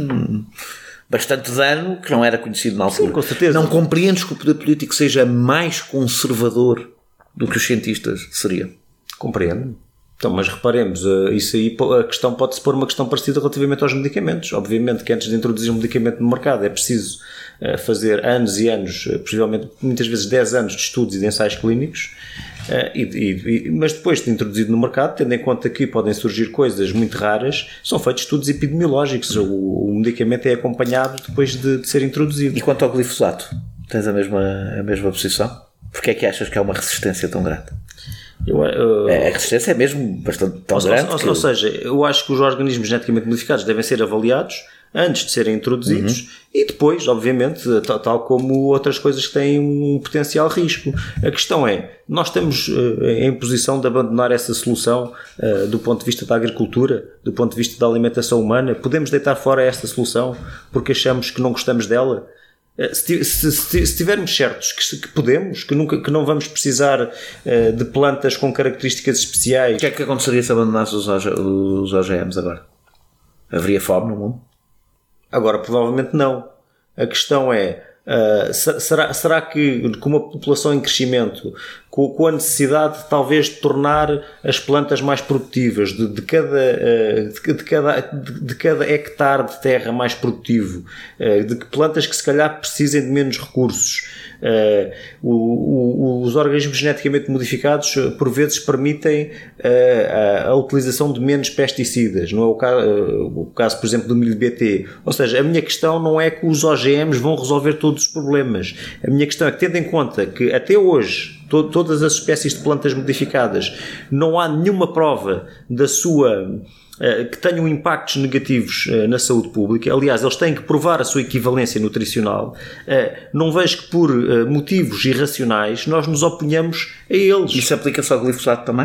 bastante dano que não era conhecido na altura. Sim, com certeza. Não compreendes que o poder político seja mais conservador do que os cientistas seriam? Compreendo. Então, mas reparemos, isso aí, a questão pode-se pôr uma questão parecida relativamente aos medicamentos. Obviamente que antes de introduzir um medicamento no mercado é preciso fazer anos e anos, possivelmente muitas vezes dez anos de estudos e de ensaios clínicos, e, e, mas depois de introduzido no mercado, tendo em conta que podem surgir coisas muito raras, são feitos estudos epidemiológicos. O, o medicamento é acompanhado depois de, de ser introduzido. E quanto ao glifosato? Tens a mesma, a mesma posição? Porquê é que achas que há uma resistência tão grande? Eu, uh, a resistência é mesmo bastante tão ou, grande. Ou, que... ou seja, eu acho que os organismos geneticamente modificados devem ser avaliados antes de serem introduzidos uhum. e depois, obviamente, tal, tal como outras coisas que têm um potencial risco. A questão é, nós estamos uh, em posição de abandonar essa solução uh, do ponto de vista da agricultura, do ponto de vista da alimentação humana? Podemos deitar fora esta solução porque achamos que não gostamos dela? Se, se, se estivermos certos que, que podemos, que, nunca, que não vamos precisar uh, de plantas com características especiais... O que é que aconteceria se abandonasse os, os O G Ms agora? Haveria fome no mundo? Agora, provavelmente não. A questão é, uh, será, será que com uma população em crescimento, com, com a necessidade de, talvez de tornar as plantas mais produtivas, de, de, cada, uh, de, de, cada, de, de cada hectare de terra mais produtivo, uh, de que plantas que se calhar precisem de menos recursos, uh, o, o, os organismos geneticamente modificados por vezes permitem uh, a, a utilização de menos pesticidas, não é o caso, uh, o caso, por exemplo, do milho B T. Ou seja, a minha questão não é que os O G Ms vão resolver todos os problemas. A minha questão é que, tendo em conta que até hoje to, todas as espécies de plantas modificadas não há nenhuma prova da sua... que tenham impactos negativos na saúde pública. Aliás, eles têm que provar a sua equivalência nutricional. Não vejo que por motivos irracionais nós nos oponhamos a eles. Isso aplica-se ao glifosato também?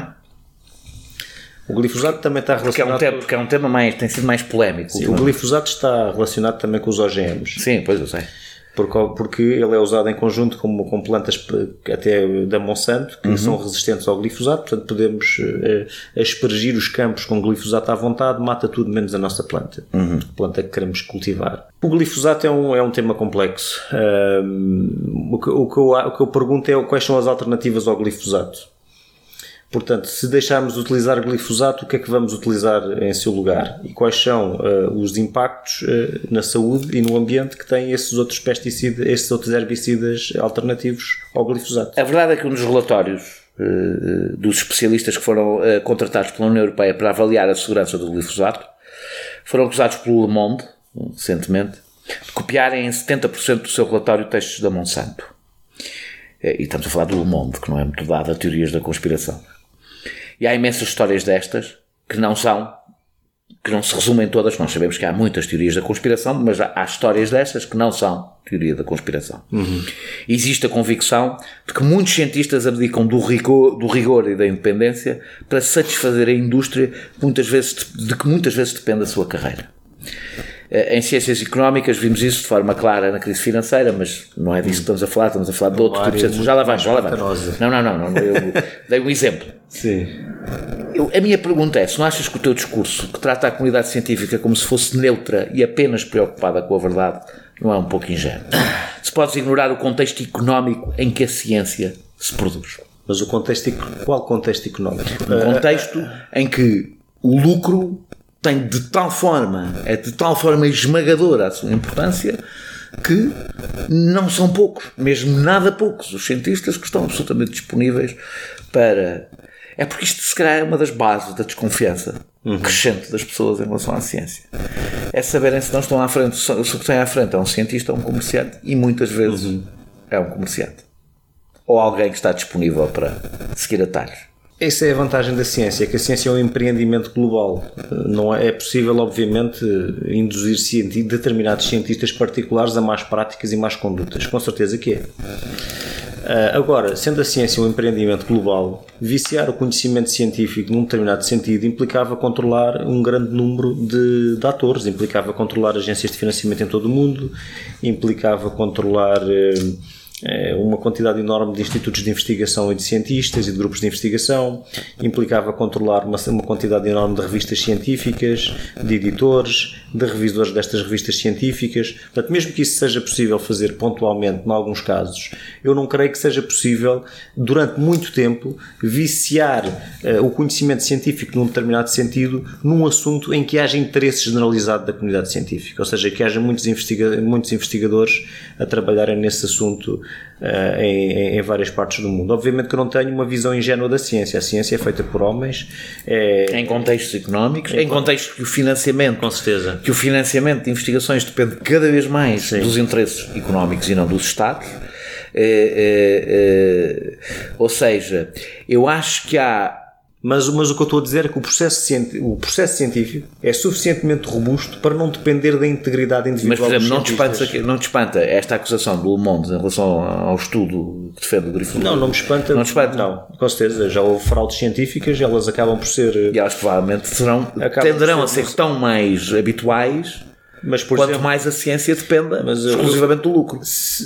O glifosato também está relacionado... Porque é um tema, porque é um tema mais, tem sido mais polémico. Sim, o glifosato está relacionado também com os O G Ms. Sim, pois eu sei. Porque, porque ele é usado em conjunto com, com plantas até da Monsanto, que uhum. são resistentes ao glifosato, portanto podemos uh, aspergir os campos com glifosato à vontade, mata tudo menos a nossa planta, uhum. a planta que queremos cultivar. O glifosato é um, é um tema complexo. Um, o, que, o, que eu, o que eu pergunto é quais são as alternativas ao glifosato. Portanto, se deixarmos de utilizar glifosato, o que é que vamos utilizar em seu lugar? E quais são uh, os impactos uh, na saúde e no ambiente que têm esses outros pesticidas, esses outros herbicidas alternativos ao glifosato? A verdade é que um dos relatórios uh, dos especialistas que foram uh, contratados pela União Europeia para avaliar a segurança do glifosato foram acusados pelo Le Monde, recentemente, de copiarem em setenta por cento do seu relatório textos da Monsanto. E estamos a falar do Le Monde, que não é muito dado a teorias da conspiração. E há imensas histórias destas que não são, que não se resumem todas. Nós sabemos que há muitas teorias da conspiração, mas há histórias destas que não são teoria da conspiração. Uhum. Existe a convicção de que muitos cientistas abdicam do rigor, do rigor e da independência para satisfazer a indústria muitas vezes, de que muitas vezes depende da sua carreira. Em ciências económicas vimos isso de forma clara na crise financeira, mas não é disso que estamos a falar, estamos a falar de outro tipo de... Já lá vai, já lá vai. Não, não, não, não, eu dei um exemplo. Sim. Eu, a minha pergunta é, se não achas que o teu discurso, que trata a comunidade científica como se fosse neutra e apenas preocupada com a verdade, não é um pouco ingênuo? Se podes ignorar o contexto económico em que a ciência se produz. Mas o contexto, qual contexto económico? Um contexto em que o lucro tem de tal forma, é de tal forma esmagadora a sua importância que não são poucos, mesmo nada poucos, os cientistas que estão absolutamente disponíveis para... É porque isto se calhar é uma das bases da desconfiança uhum. crescente das pessoas em relação à ciência. É saberem se não estão à frente, se o que tem à frente é um cientista ou um comerciante, e muitas vezes uhum. é um comerciante. Ou alguém que está disponível para seguir atalhos. Essa é a vantagem da ciência, que a ciência é um empreendimento global. Não é, é possível, obviamente, induzir cienti- determinados cientistas particulares a más práticas e más condutas. Com certeza que é. Uh, agora, sendo a ciência um empreendimento global, viciar o conhecimento científico num determinado sentido implicava controlar um grande número de, de atores, implicava controlar agências de financiamento em todo o mundo, implicava controlar... Uh, uma quantidade enorme de institutos de investigação e de cientistas e de grupos de investigação, implicava controlar uma, uma quantidade enorme de revistas científicas, de editores, de revisores destas revistas científicas. Portanto, mesmo que isso seja possível fazer pontualmente, em alguns casos, eu não creio que seja possível, durante muito tempo, viciar uh, o conhecimento científico num determinado sentido num assunto em que haja interesse generalizado da comunidade científica, ou seja, que haja muitos, investiga- muitos investigadores a trabalharem nesse assunto Uh, em, em várias partes do mundo. Obviamente que eu não tenho uma visão ingênua da ciência. A ciência é feita por homens. É... Em contextos económicos, em, em contextos que o financiamento, com certeza, que o financiamento de investigações depende cada vez mais Sim. dos interesses económicos e não dos Estados. É, é, é, ou seja, eu acho que há... Mas, mas o que eu estou a dizer é que o processo, o processo científico é suficientemente robusto para não depender da integridade individual. Mas, por exemplo, não te, espanta, não te espanta esta acusação do Le Monde em relação ao estudo que defende o glifosato? Não, não me espanta. Não te espanta? Não, com certeza. Já houve fraudes científicas, elas acabam por ser... E elas provavelmente serão, tenderão a ser tão mais habituais, mas, por quanto exemplo, mais a ciência dependa mas, exclusivamente do lucro.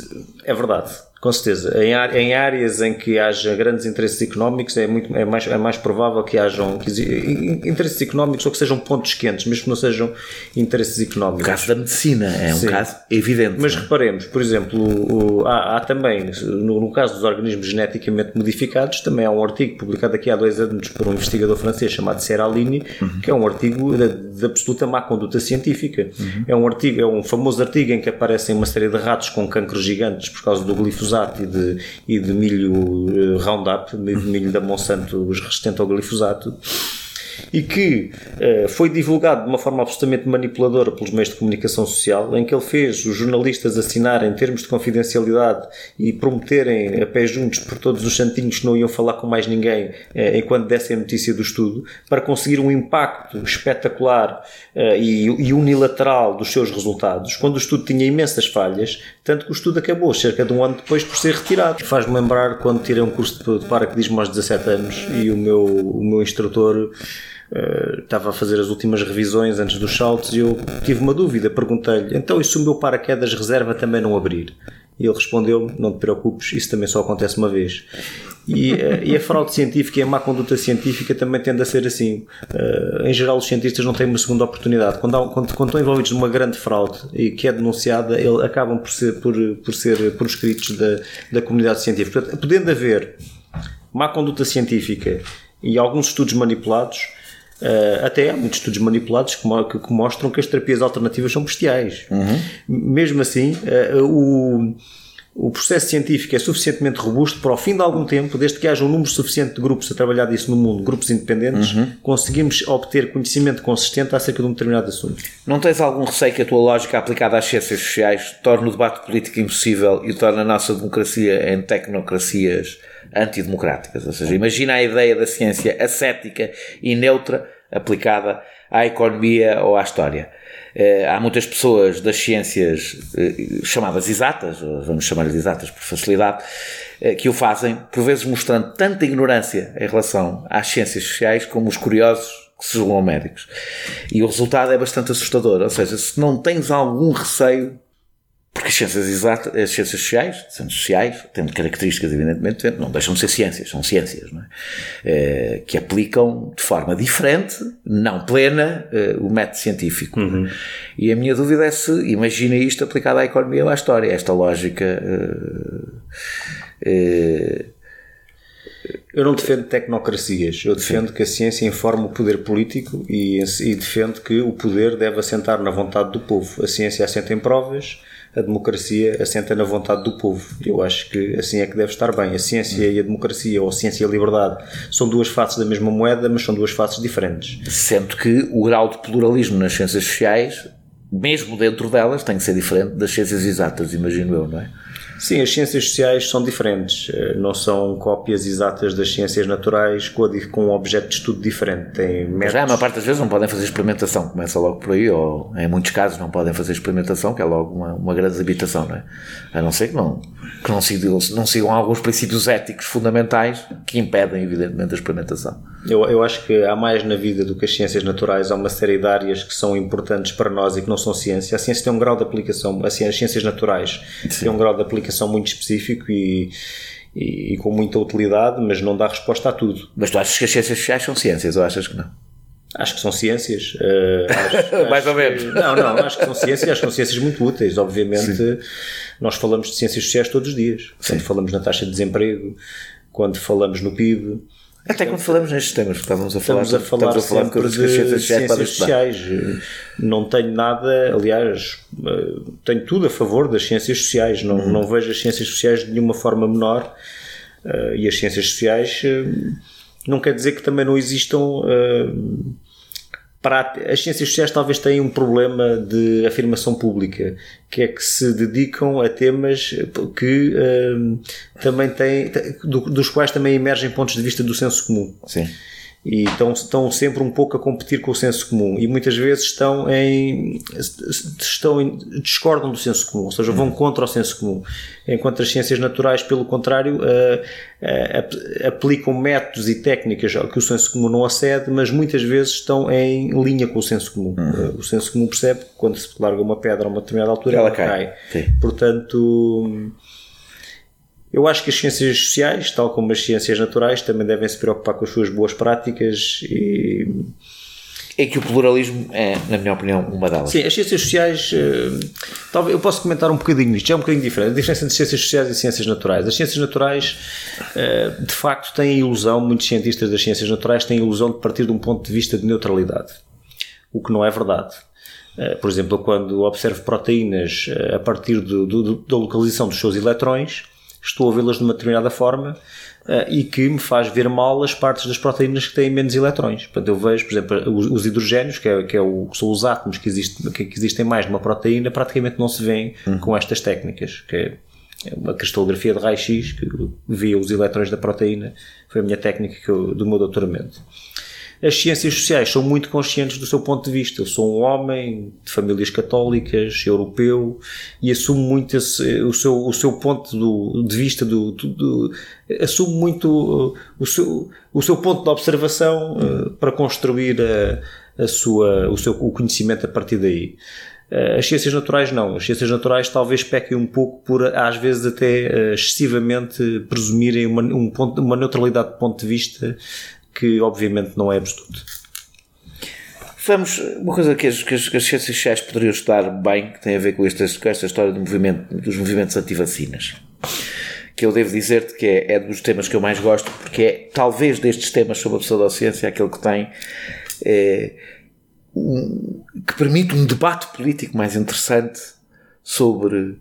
É verdade. Com certeza. Em, em áreas em que haja grandes interesses económicos é, muito, é, mais, é mais provável que hajam que, interesses económicos ou que sejam pontos quentes, mesmo que não sejam interesses económicos. O caso da medicina é um Sim. caso evidente. Mas não? reparemos, por exemplo, o, há, há também, no, no caso dos organismos geneticamente modificados, também há um artigo publicado aqui há dois anos por um investigador francês chamado Seralini, uhum. que é um artigo de, de absoluta má conduta científica. Uhum. É um artigo, é um famoso artigo em que aparecem uma série de ratos com cancros gigantes por causa do glifosato e de, e de milho uh, Roundup, de milho da Monsanto resistente ao glifosato, e que uh, foi divulgado de uma forma absolutamente manipuladora pelos meios de comunicação social, em que ele fez os jornalistas assinarem termos de confidencialidade e prometerem a pé juntos por todos os santinhos que não iam falar com mais ninguém uh, enquanto dessem a notícia do estudo, para conseguir um impacto espetacular uh, e, e unilateral dos seus resultados, quando o estudo tinha imensas falhas, tanto que o estudo acabou cerca de um ano depois por ser retirado. Faz-me lembrar quando tirei um curso de paraquedismo aos dezassete anos e o meu, o meu instrutor uh, estava a fazer as últimas revisões antes dos saltos e eu tive uma dúvida, perguntei-lhe, então e se o meu paraquedas reserva também não abrir? E ele respondeu-me, não te preocupes, isso também só acontece uma vez. E, e a fraude científica e a má conduta científica também tende a ser assim. Uh, em geral, os cientistas não têm uma segunda oportunidade. Quando, há, quando, quando estão envolvidos numa grande fraude e que é denunciada, eles acabam por ser, por, por ser proscritos da, da comunidade científica. Portanto, podendo haver má conduta científica e alguns estudos manipulados, uh, até há muitos estudos manipulados que, que, que mostram que as terapias alternativas são bestiais. Uhum. Mesmo assim, uh, o... O processo científico é suficientemente robusto para, ao fim de algum tempo, desde que haja um número suficiente de grupos a trabalhar disso no mundo, grupos independentes, uhum. conseguimos obter conhecimento consistente acerca de um determinado assunto. Não tens algum receio que a tua lógica aplicada às ciências sociais torne o debate político impossível e torne a nossa democracia em tecnocracias antidemocráticas? Ou seja, imagina a ideia da ciência ascética e neutra aplicada à economia ou à história. Há muitas pessoas das ciências chamadas exatas, vamos chamar-lhes exatas por facilidade, que o fazem, por vezes mostrando tanta ignorância em relação às ciências sociais como os curiosos que se julgam médicos. E o resultado é bastante assustador. Ou seja, se não tens algum receio, porque as ciências exatas, as ciências sociais, sendo sociais, tendo características evidentemente, não deixam de ser ciências, são ciências, não é? É, que aplicam de forma diferente, não plena, é, o método científico. Uhum. E a minha dúvida é se imagina isto aplicado à economia ou à história, esta lógica. É, é, eu não defendo tecnocracias, eu defendo Sim. que a ciência informa o poder político e, e defendo que o poder deve assentar na vontade do povo. A ciência assenta em provas, a democracia assenta na vontade do povo. Eu acho que assim é que deve estar bem. A ciência e a democracia, ou a ciência e a liberdade, são duas faces da mesma moeda, mas são duas faces diferentes. Sendo que o grau de pluralismo nas ciências sociais, mesmo dentro delas, tem que ser diferente das ciências exatas, imagino eu, não é? Sim, as ciências sociais são diferentes, não são cópias exatas das ciências naturais com, a, com um objeto de estudo diferente. Tem métodos... Já a maior parte das vezes não podem fazer experimentação, começa logo por aí, ou em muitos casos não podem fazer experimentação, que é logo uma, uma grande desabitação, não é? A não ser que não, que não, sigam, não sigam alguns princípios éticos fundamentais que impedem, evidentemente, a experimentação. Eu, eu acho que há mais na vida do que as ciências naturais, há uma série de áreas que são importantes para nós e que não são ciência. A ciência tem um grau de aplicação, assim, as ciências naturais Sim. têm um grau de aplicação muito específico e, e, e com muita utilidade, mas não dá resposta a tudo. Mas tu achas que as ciências sociais são ciências ou achas que não? Acho que são ciências. Uh, acho, Mais acho ou menos. Que, não, não, acho que são ciências, acho que são ciências muito úteis. Obviamente, Sim. nós falamos de ciências sociais todos os dias. Sim. Quando falamos na taxa de desemprego, quando falamos no P I B. Até quando falamos nestes temas, porque estávamos a falar, estamos a falar, estamos a falar sempre de ciências sociais. Ciências sociais. Não tenho nada, aliás, tenho tudo a favor das ciências sociais. Não, uhum. não vejo as ciências sociais de nenhuma forma menor. E as ciências sociais não quer dizer que também não existam. As ciências sociais talvez tenham um problema de afirmação pública, que é que se dedicam a temas que uh, também têm, dos quais também emergem pontos de vista do senso comum. Sim. E estão, estão sempre um pouco a competir com o senso comum e muitas vezes estão em, estão em discordam do senso comum, ou seja, vão contra o senso comum, enquanto as ciências naturais, pelo contrário, uh, uh, aplicam métodos e técnicas que o senso comum não acede, mas muitas vezes estão em linha com o senso comum. Uhum. Uh, o senso comum percebe que quando se larga uma pedra a uma determinada altura ela, ela cai, cai. Portanto, eu acho que as ciências sociais, tal como as ciências naturais, também devem se preocupar com as suas boas práticas e... É que o pluralismo é, na minha opinião, uma delas. Sim, as ciências sociais, uh, talvez eu posso comentar um bocadinho isto, já é um bocadinho diferente, a diferença entre ciências sociais e ciências naturais. As ciências naturais, uh, de facto, têm a ilusão, muitos cientistas das ciências naturais têm a ilusão de partir de um ponto de vista de neutralidade, o que não é verdade. Uh, por exemplo, quando observo proteínas uh, a partir do, do, da localização dos seus eletrões, estou a vê-las de uma determinada forma uh, e que me faz ver mal as partes das proteínas que têm menos eletrões. Portanto, eu vejo, por exemplo, os, os hidrogénios, que, é, que, é o, que são os átomos que, existe, que, que existem mais numa proteína, praticamente não se vêem uhum. com estas técnicas, que é uma cristalografia de raio-x, que via os eletrões da proteína, foi a minha técnica que eu, do meu doutoramento. as ciências sociais são muito conscientes do seu ponto de vista. Eu sou um homem de famílias católicas, europeu, e assumo muito esse, o, seu, o seu ponto do, de vista, do, do, do, assumo muito o seu, o seu ponto de observação uh, para construir a, a sua, o seu o conhecimento a partir daí. As ciências naturais não. As ciências naturais talvez pequem um pouco por, às vezes, até excessivamente presumirem uma, um ponto, uma neutralidade de ponto de vista que, obviamente, não é absoluto. Vamos, uma coisa que as, que as, que as ciências sociais poderiam estudar bem, que tem a ver com esta, com esta história do movimento, dos movimentos anti-vacinas. Que eu devo dizer-te que é, é dos temas que eu mais gosto, porque é, talvez, destes temas sobre a pseudociência, aquele que tem... É, Um, que permite um debate político mais interessante sobre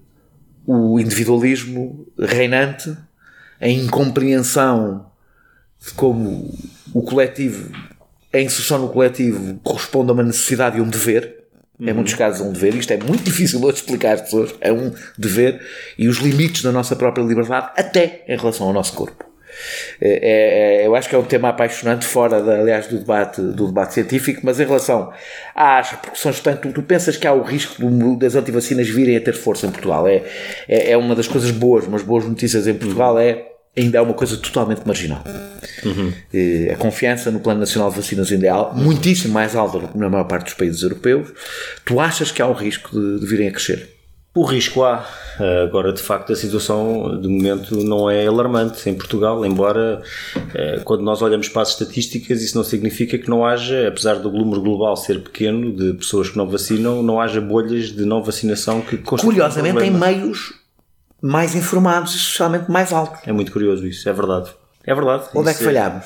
o individualismo reinante, a incompreensão de como o coletivo, a inserção no coletivo corresponde a uma necessidade e um dever. Uhum. Em muitos casos é um dever. Isto é muito difícil de explicar às pessoas. É um dever. E os limites da nossa própria liberdade, até em relação ao nosso corpo. É, é, eu acho que é um tema apaixonante, fora, de, aliás, do debate, do debate científico, mas em relação às repercussões que tem, tu, tu pensas que há o risco das antivacinas virem a ter força em Portugal? É, é, é uma das coisas boas, umas boas notícias em Portugal é, ainda é uma coisa totalmente marginal. Uhum. A confiança no Plano Nacional de Vacinas ainda é muitíssimo mais alta do que na maior parte dos países europeus. Tu achas que há um risco de, de virem a crescer? O risco há. Agora, de facto, a situação de momento não é alarmante em Portugal, embora quando nós olhamos para as estatísticas isso não significa que não haja, apesar do número global ser pequeno de pessoas que não vacinam, não haja bolhas de não vacinação que constituem. Curiosamente, em meios mais informados e socialmente mais altos. É muito curioso isso, é verdade. É verdade. Onde é que falhámos?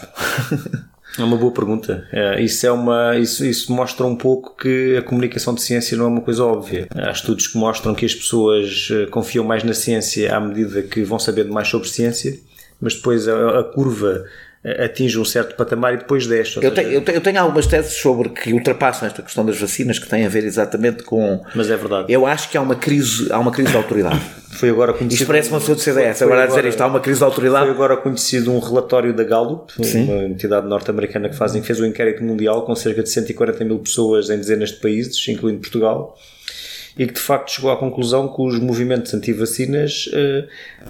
É uma boa pergunta. Isso, é uma, isso, isso mostra um pouco que a comunicação de ciência não é uma coisa óbvia. Há estudos que mostram que as pessoas confiam mais na ciência à medida que vão sabendo mais sobre ciência, mas depois a, a curva atinge um certo patamar e depois desce. Eu, tenho, eu, tenho, eu tenho algumas teses sobre que ultrapassam esta questão das vacinas, que têm a ver exatamente com... Mas é verdade. Eu acho que há uma crise, há uma crise de autoridade. Foi agora conhecido... Isto parece uma pessoa do C D S, agora a dizer isto, há uma crise de autoridade. Foi agora conhecido um relatório da Gallup, Sim. uma entidade norte-americana que fazem, fez um inquérito mundial com cerca de cento e quarenta mil pessoas em dezenas de países, incluindo Portugal, e que de facto chegou à conclusão que os movimentos anti-vacinas uh,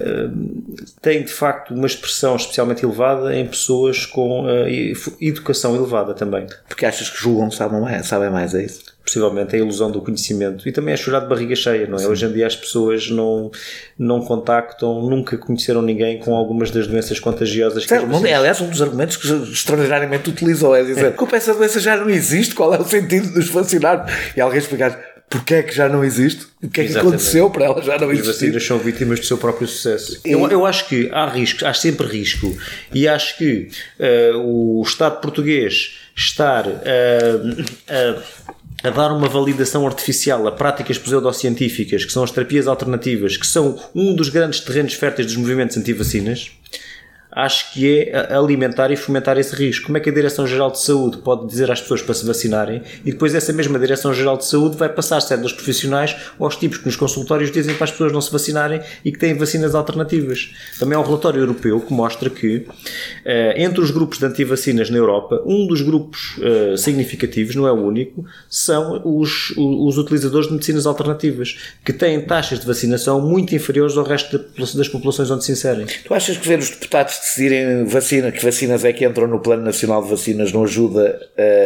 uh, têm de facto uma expressão especialmente elevada em pessoas com uh, educação elevada também. Porque achas que julgam, sabem mais, sabem mais, é isso? Possivelmente é a ilusão do conhecimento e também é chorar de barriga cheia, não é? Sim. Hoje em dia as pessoas não, não contactam, nunca conheceram ninguém com algumas das doenças contagiosas. Que Sério, é, aliás, um dos argumentos que extraordinariamente utilizou é dizer, como essa doença já não existe, qual é o sentido de nos vacinar? E alguém explicar porque é que já não existe, o que é que Exatamente. aconteceu para ela já não existir. As vacinas são vítimas do seu próprio sucesso. E... Eu, eu acho que há risco, há sempre risco, e acho que uh, o Estado português estar uh, uh, a dar uma validação artificial a práticas pseudocientíficas, que são as terapias alternativas, que são um dos grandes terrenos férteis dos movimentos anti-vacinas, acho que é alimentar e fomentar esse risco. Como é que a Direção-Geral de Saúde pode dizer às pessoas para se vacinarem e depois essa mesma Direção-Geral de Saúde vai passar cédulas profissionais aos tipos que nos consultórios dizem para as pessoas não se vacinarem e que têm vacinas alternativas? Também há um relatório europeu que mostra que entre os grupos de antivacinas na Europa, um dos grupos significativos, não é o único, são os, os utilizadores de medicinas alternativas, que têm taxas de vacinação muito inferiores ao resto das populações onde se inserem. Tu achas que ver os deputados decidirem vacina, que vacinas é que entram no Plano Nacional de Vacinas não ajuda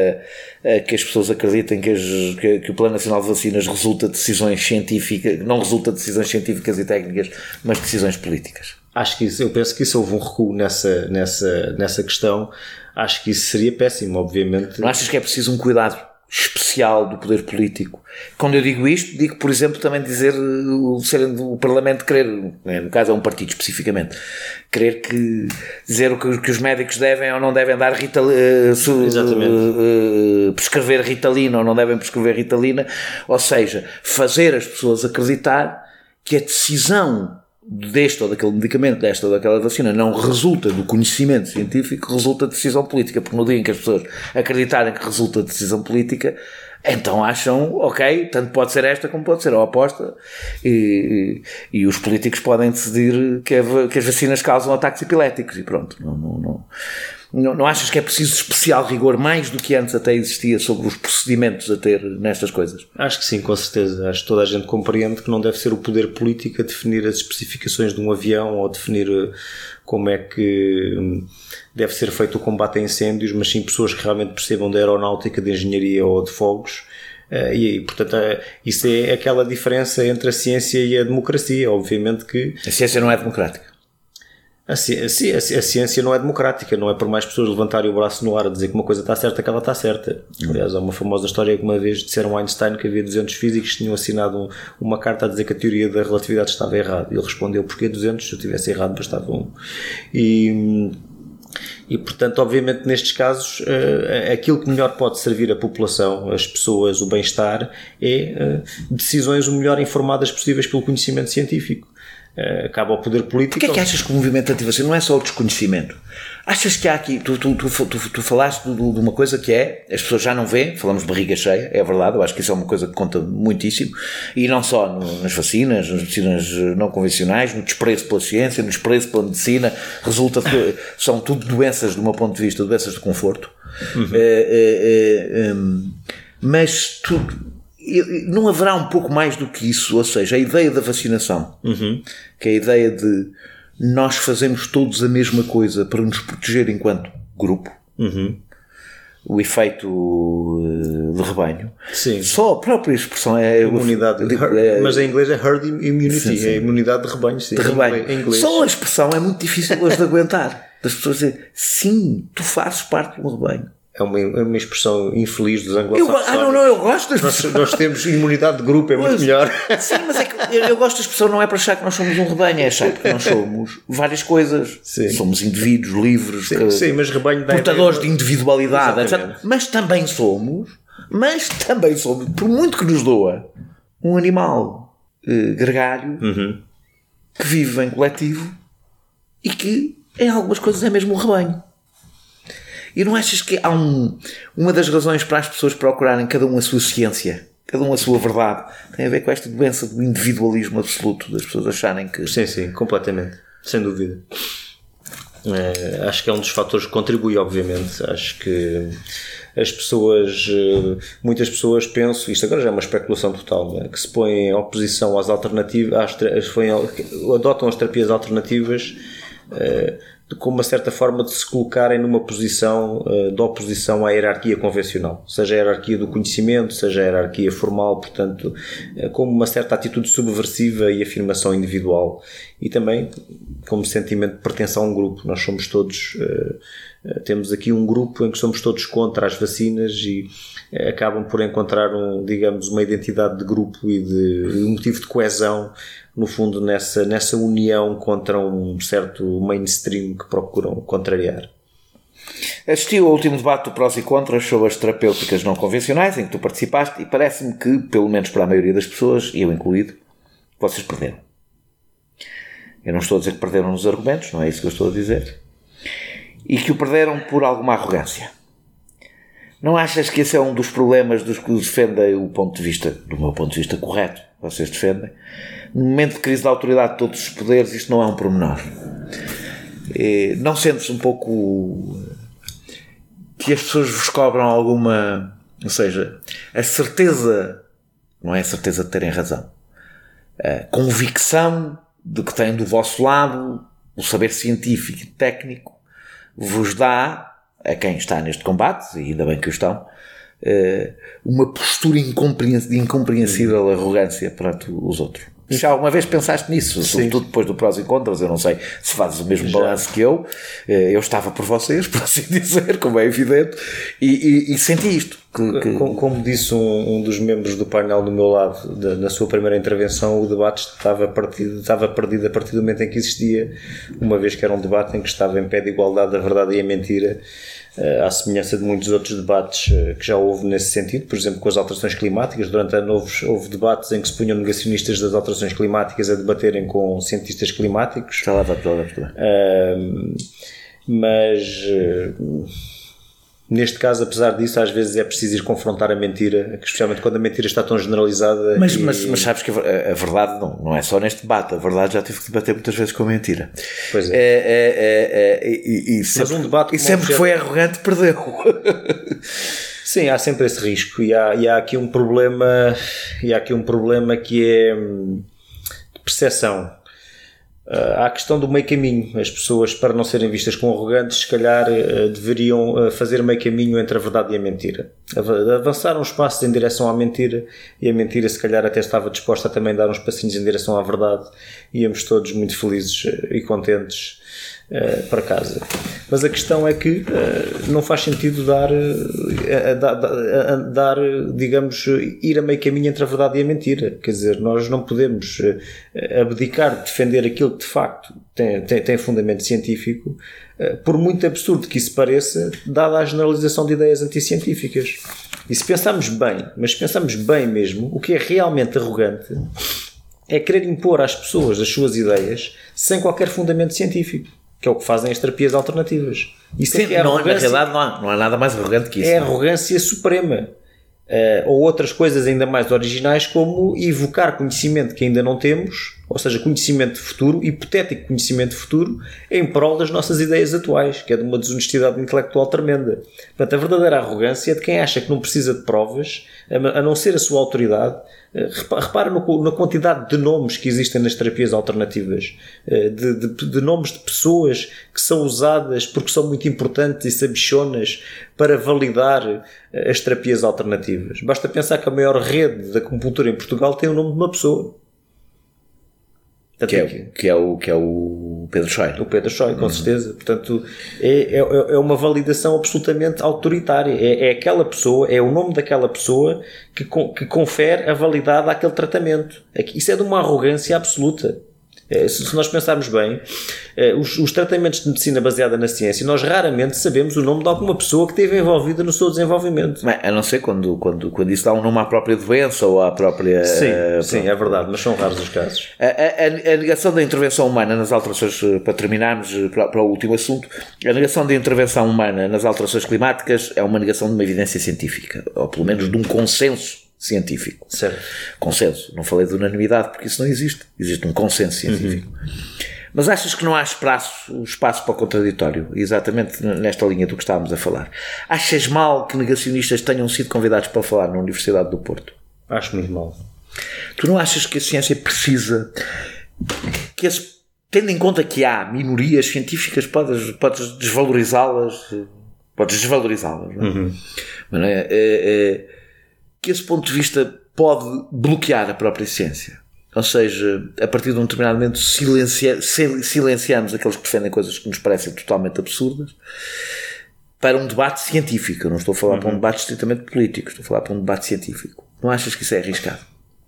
a, a que as pessoas acreditem que, as, que, que o Plano Nacional de Vacinas resulta de decisões científicas, não resulta de decisões científicas e técnicas, mas de decisões políticas? Acho que isso, eu penso que isso houve um recuo nessa, nessa, nessa questão. Acho que isso seria péssimo, obviamente. Não achas que é preciso um cuidado especial do poder político? Quando eu digo isto, digo, por exemplo, também dizer o, o Parlamento querer, no caso é um partido especificamente, querer que, dizer o que, que os médicos devem ou não devem dar Rital, uh, su, uh, uh, prescrever Ritalina ou não devem prescrever Ritalina, ou seja, fazer as pessoas acreditar que a decisão deste ou daquele medicamento, desta ou daquela vacina, não resulta do conhecimento científico, resulta de decisão política, porque no dia em que as pessoas acreditarem que resulta de decisão política, então acham, ok, tanto pode ser esta como pode ser a oposta, e, e, e os políticos podem decidir que, a, que as vacinas causam ataques epiléticos, e pronto. Não, não, não, não, não achas que é preciso especial rigor, mais do que antes até existia, sobre os procedimentos a ter nestas coisas? Acho que sim, com certeza. Acho que toda a gente compreende que não deve ser o poder político a definir as especificações de um avião ou definir como é que deve ser feito o combate a incêndios, mas sim pessoas que realmente percebam de aeronáutica, de engenharia ou de fogos. E, portanto, isso é aquela diferença entre a ciência e a democracia. Obviamente que a ciência não é democrática. A ciência, a ciência não é democrática, não é por mais pessoas levantarem o braço no ar a dizer que uma coisa está certa que ela está certa. Aliás, há uma famosa história que uma vez disseram a Einstein que havia duzentos físicos que tinham assinado um, uma carta a dizer que a teoria da relatividade estava errada. E ele respondeu: porquê duzentos? Se eu tivesse errado, bastava um. E, e portanto, obviamente, nestes casos, uh, aquilo que melhor pode servir a população, as pessoas, o bem-estar, é uh, decisões o melhor informadas possíveis pelo conhecimento científico. Uh, acaba o poder político. Porquê é que achas que o movimento anti-vacina não é só o desconhecimento? Achas que há aqui, tu, tu, tu, tu, tu falaste de, de uma coisa que é, as pessoas já não veem, falamos de barriga cheia, é verdade, eu acho que isso é uma coisa que conta muitíssimo, e não só no, nas vacinas, nas vacinas não convencionais, no desprezo pela ciência, no desprezo pela medicina, resulta que são tudo doenças, do meu ponto de vista, doenças de conforto. Uhum. É, é, é, um, mas tu... não haverá um pouco mais do que isso, ou seja, a ideia da vacinação, uhum. que é a ideia de nós fazemos todos a mesma coisa para nos proteger enquanto grupo, uhum. o efeito de rebanho. Sim. Só a própria expressão é imunidade, é, mas em inglês é herd immunity, sim, sim. é imunidade de rebanho, sim, de rebanho. Em inglês. Só a expressão é muito difícil hoje de aguentar, das pessoas dizerem, sim, tu fazes parte de um rebanho. É uma, é uma expressão infeliz dos anglo-saxónicos. Ah, não, não, eu gosto das nós, nós temos imunidade de grupo, é muito mas, melhor. Sim, mas é que eu, eu gosto da expressão, não é para achar que nós somos um rebanho, é achar que nós somos várias coisas. Sim. Somos indivíduos livres, sim, sim, mas rebanho portadores de individualidade, etcétera. Mas também somos, mas também somos, por muito que nos doa, um animal eh, gregário, uhum. que vive em coletivo e que em algumas coisas é mesmo um rebanho. E não achas que há um, uma das razões para as pessoas procurarem cada um a sua ciência, cada um a sua verdade, tem a ver com esta doença do individualismo absoluto, das pessoas acharem que... Sim, sim, completamente, sem dúvida. É, acho que é um dos fatores que contribui, obviamente. Acho que as pessoas, muitas pessoas pensam, isto agora já é uma especulação total, né, que se põem em oposição às alternativas, às, põem, adotam as terapias alternativas, é, com uma certa forma de se colocarem numa posição uh, de oposição à hierarquia convencional, seja a hierarquia do conhecimento, seja a hierarquia formal, portanto, uh, como uma certa atitude subversiva e afirmação individual, e também como sentimento de pertença a um grupo. Nós somos todos, uh, uh, temos aqui um grupo em que somos todos contra as vacinas e uh, acabam por encontrar, um, digamos, uma identidade de grupo e de, um motivo de coesão, no fundo, nessa, nessa união contra um certo mainstream que procuram contrariar. Assisti ao último debate do prós e contras sobre as terapêuticas não convencionais, em que tu participaste, e parece-me que, pelo menos para a maioria das pessoas, eu incluído, vocês perderam. Eu não estou a dizer que perderam nos argumentos, não é isso que eu estou a dizer. E que o perderam por alguma arrogância. Não achas que esse é um dos problemas dos que defendem o ponto de vista, do meu ponto de vista correto, vocês defendem? No momento de crise da autoridade de todos os poderes, isto não é um pormenor. Não sentes um pouco que as pessoas vos cobram alguma, ou seja, a certeza, não é a certeza de terem razão, a convicção de que têm do vosso lado o saber científico e técnico vos dá, a quem está neste combate, e ainda bem que o estão, uma postura de incompreensível arrogância perante os outros. Já alguma vez pensaste nisso? Sim. Sobretudo depois do prós e contras, eu não sei se fazes o mesmo Já. balanço que eu. Eu estava por vocês, por assim dizer, como é evidente, e, e, e senti isto. Que, que... Como, como disse um, um dos membros do painel do meu lado, da, na sua primeira intervenção, o debate estava perdido, estava perdido a partir do momento em que existia, uma vez que era um debate em que estava em pé de igualdade a verdade e a mentira, à semelhança de muitos outros debates que já houve nesse sentido, por exemplo com as alterações climáticas. Durante anos houve debates em que se punham negacionistas das alterações climáticas a debaterem com cientistas climáticos. Já lá vai, já lá vai. Uh, mas uh, Neste caso, apesar disso, às vezes é preciso ir confrontar a mentira, especialmente quando a mentira está tão generalizada. Mas, e... mas, mas sabes que a, a verdade não, não é só neste debate, a verdade já tive que debater muitas vezes com a mentira. Pois é. é, é, é, é e, e sempre, mas um debate e sempre que foi arrogante, perdeu. Sim, há sempre esse risco e há, e há aqui um problema, e há aqui um problema que é de percepção. Uh, há a questão do meio caminho. As pessoas, para não serem vistas como arrogantes, se calhar uh, deveriam uh, fazer meio caminho entre a verdade e a mentira. Avançar uns passos em direção à mentira, e a mentira se calhar até estava disposta a também dar uns passinhos em direção à verdade. Íamos todos muito felizes uh, e contentes uh, para casa. Mas a questão é que uh, não faz sentido dar, uh, a, a, a, a, dar, digamos, ir a meio caminho entre a verdade e a mentira. Quer dizer, nós não podemos uh, abdicar de defender aquilo que de facto tem, tem, tem fundamento científico, uh, por muito absurdo que isso pareça, dada a generalização de ideias anticientíficas. E se pensarmos bem, mas se pensarmos bem mesmo, o que é realmente arrogante é querer impor às pessoas as suas ideias sem qualquer fundamento científico, que é o que fazem as terapias alternativas. Isso Sim, é que é não, na realidade não há, não há nada mais arrogante que isso. É não. arrogância suprema. Uh, ou outras coisas ainda mais originais, como evocar conhecimento que ainda não temos, ou seja, conhecimento futuro, hipotético conhecimento futuro, em prol das nossas ideias atuais, que é de uma desonestidade intelectual tremenda. Portanto, a verdadeira arrogância é de quem acha que não precisa de provas, a não ser a sua autoridade. Repara no, na quantidade de nomes que existem nas terapias alternativas, de, de, de nomes de pessoas que são usadas porque são muito importantes e sabichonas para validar as terapias alternativas. Basta pensar que a maior rede da acupuntura em Portugal tem o nome de uma pessoa. Que é, que, é o, que é o Pedro Choi. O Pedro Choi, com uhum. certeza. Portanto, é, é, é uma validação absolutamente autoritária. É, é aquela pessoa, é o nome daquela pessoa que, que confere a validade àquele tratamento. Isso é de uma arrogância absoluta. Se nós pensarmos bem, os, os tratamentos de medicina baseada na ciência, nós raramente sabemos o nome de alguma pessoa que esteve envolvida no seu desenvolvimento. Mas, a não ser quando, quando, quando isso dá um nome à própria doença ou à própria... Sim, uh, sim, é verdade, mas são raros os casos. A, a, a negação da intervenção humana nas alterações, para terminarmos para, para o último assunto, a negação da intervenção humana nas alterações climáticas é uma negação de uma evidência científica, ou pelo menos de um consenso científico. Certo. Consenso. Não falei de unanimidade porque isso não existe. Existe um consenso científico. Uhum. Mas achas que não há espaço, espaço para o contraditório? Exatamente nesta linha do que estávamos a falar. Achas mal que negacionistas tenham sido convidados para falar na Universidade do Porto? Acho muito mal. Tu não achas que a ciência precisa que esse, tendo em conta que há minorias científicas, podes, podes desvalorizá-las, podes desvalorizá-las, não é? Uhum. Mas, não é, é, é que esse ponto de vista pode bloquear a própria ciência. Ou seja, a partir de um determinado momento silencia, silenciamos aqueles que defendem coisas que nos parecem totalmente absurdas para um debate científico. Eu não estou a falar uhum. para um debate estritamente político, estou a falar para um debate científico. Não achas que isso é arriscado?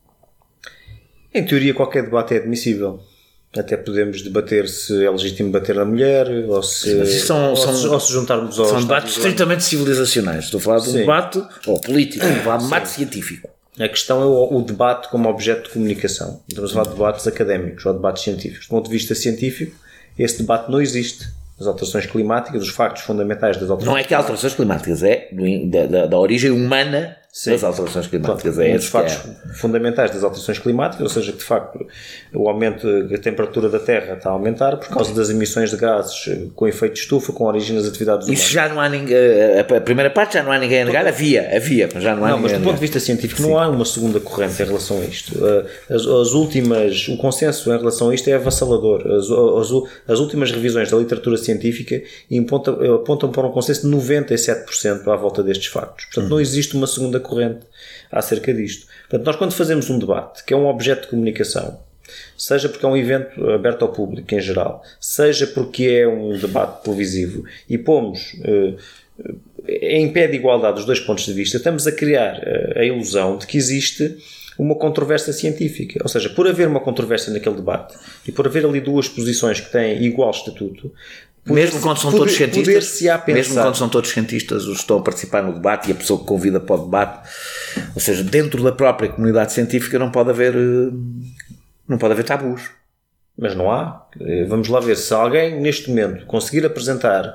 Em teoria, qualquer debate é admissível. Até podemos debater se é legítimo bater na mulher, ou se, são, ou são, se, ou se juntarmos aos... São debates estritamente civilizacionais. Estou a falar de um Sim. debate ou político, estou a falar de um debate científico. A questão é o, o debate como objeto de comunicação. Estamos a falar de debates académicos ou debates científicos. Do ponto de vista científico, esse debate não existe. As alterações climáticas, os factos fundamentais das alterações... Não é que alterações climáticas, é da, da, da origem humana Sim. das alterações climáticas. Então, é um dos factos é. fundamentais das alterações climáticas, ou seja, que de facto o aumento da temperatura da Terra está a aumentar por causa das emissões de gases com efeito de estufa com origem nas atividades humanas. Isso já não há ninguém... A primeira parte já não há ninguém a negar. Havia, havia, mas já não há não, ninguém mas do ponto de vista científico Sim. não há uma segunda corrente em relação a isto. As, as últimas... O consenso em relação a isto é avassalador. As, as, as últimas revisões da literatura científica apontam, apontam para um consenso de noventa e sete por cento à volta destes factos. Portanto, hum. não existe uma segunda corrente acerca disto. Portanto, nós quando fazemos um debate, que é um objeto de comunicação, seja porque é um evento aberto ao público em geral, seja porque é um debate televisivo, e pomos uh, em pé de igualdade os dois pontos de vista, estamos a criar uh, a ilusão de que existe uma controvérsia científica. Ou seja, por haver uma controvérsia naquele debate, e por haver ali duas posições que têm igual estatuto, mesmo quando são todos cientistas, pensar, mesmo quando são todos cientistas os que estão a participar no debate e a pessoa que convida para o debate, ou seja, dentro da própria comunidade científica não pode haver não pode haver tabus. Mas não há. Vamos lá ver, se alguém neste momento conseguir apresentar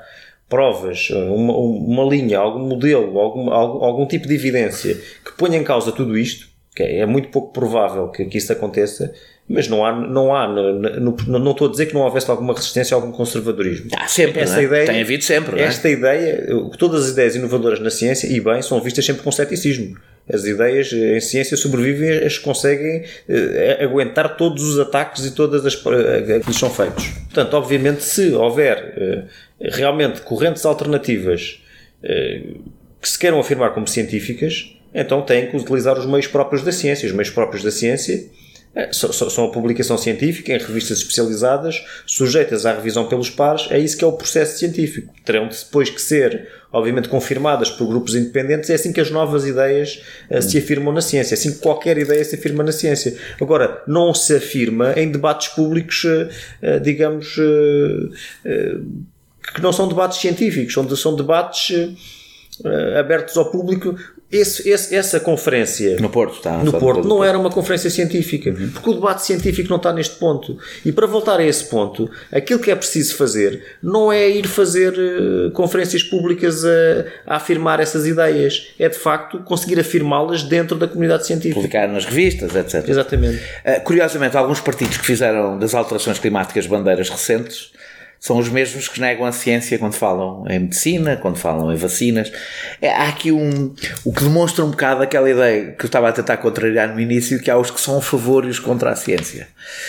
provas, uma, uma linha, algum modelo, algum, algum, algum tipo de evidência que ponha em causa tudo isto, que é muito pouco provável que, que isso aconteça, mas não há, não há no, no, não estou a dizer que não houvesse alguma resistência a algum conservadorismo. Há sempre, essa é? ideia, tem havido sempre. Esta não é? ideia, todas as ideias inovadoras na ciência, e bem, são vistas sempre com ceticismo. As ideias em ciência sobrevivem, as conseguem eh, aguentar todos os ataques e todas as eh, que lhes são feitos. Portanto, obviamente, se houver eh, realmente correntes alternativas eh, que se queiram afirmar como científicas, então têm que utilizar os meios próprios da ciência. Os meios próprios da ciência são a publicação científica em revistas especializadas, sujeitas à revisão pelos pares. É isso que é o processo científico. Terão depois que ser, obviamente, confirmadas por grupos independentes. É assim que as novas ideias uh, se afirmam na ciência. É assim que qualquer ideia se afirma na ciência. Agora, não se afirma em debates públicos, uh, uh, digamos, uh, uh, que não são debates científicos, onde são debates uh, abertos ao público. Esse, esse, essa conferência no Porto, está, no Porto não Porto. Era uma conferência científica, uhum. porque o debate científico não está neste ponto. E para voltar a esse ponto, aquilo que é preciso fazer não é ir fazer uh, conferências públicas a, a afirmar essas ideias, é de facto conseguir afirmá-las dentro da comunidade científica. Publicar nas revistas, etcétera. Exatamente. Uh, curiosamente, alguns partidos que fizeram das alterações climáticas bandeiras recentes são os mesmos que negam a ciência quando falam em medicina, quando falam em vacinas. É, há aqui um... O que demonstra um bocado aquela ideia que eu estava a tentar contrariar no início, que há os que são a favor e os contra a ciência.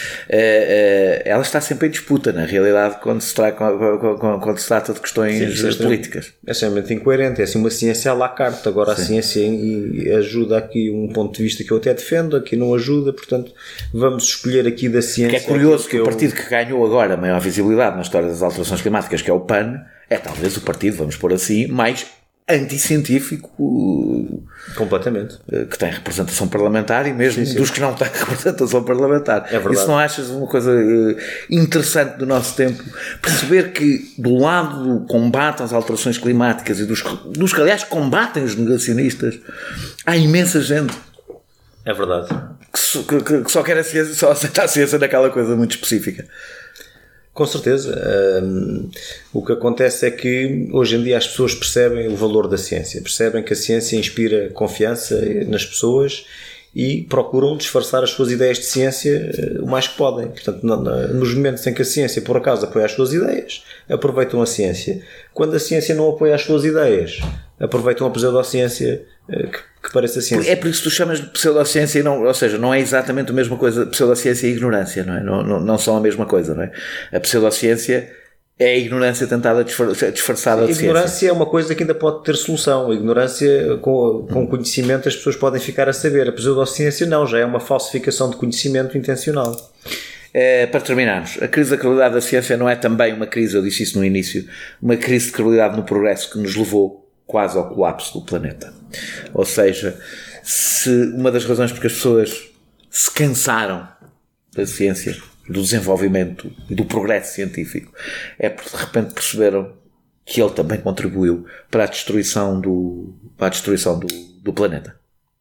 É, é, ela está sempre em disputa, na realidade, quando se, tra... quando se trata de questões Sim, políticas. É extremamente incoerente. É assim uma ciência à la carte. Agora Sim. a ciência ajuda aqui um ponto de vista que eu até defendo, aqui não ajuda. Portanto, vamos escolher aqui da ciência... Que é curioso que, que eu... o partido que ganhou agora a maior visibilidade na história das alterações climáticas, que é o P A N, é talvez o partido, vamos pôr assim, mais anticientífico completamente, que tem representação parlamentar, e mesmo sim, sim. dos que não têm representação parlamentar. É verdade. Isso não achas uma coisa interessante do nosso tempo? Perceber que do lado do combate às alterações climáticas e dos, dos que aliás combatem os negacionistas, há imensa gente. É verdade. Que, que, que só quer a ciência, só aceita a ciência naquela coisa muito específica. Com certeza. Um, o que acontece é que hoje em dia as pessoas percebem o valor da ciência, percebem que a ciência inspira confiança nas pessoas e procuram disfarçar as suas ideias de ciência o mais que podem. Portanto, nos momentos em que a ciência por acaso apoia as suas ideias, aproveitam a ciência. Quando a ciência não apoia as suas ideias, aproveitam a pseudociência que, que parece a ciência. É por isso que tu chamas de pseudociência, e não, ou seja, não é exatamente a mesma coisa. Pseudociência e ignorância, não é? Não, não, não são a mesma coisa, não é? A pseudociência é a ignorância tentada disfarçada de ciência. A ignorância é uma coisa que ainda pode ter solução. A ignorância, com, com conhecimento, as pessoas podem ficar a saber. A pseudociência não, já é uma falsificação de conhecimento intencional. É, para terminarmos, a crise da credibilidade da ciência não é também uma crise, eu disse isso no início, uma crise de credibilidade no progresso que nos levou quase ao colapso do planeta. Ou seja, se uma das razões porque as pessoas se cansaram da ciência, do desenvolvimento e do progresso científico, é porque de repente perceberam que ele também contribuiu para a destruição do, para a destruição do, do planeta.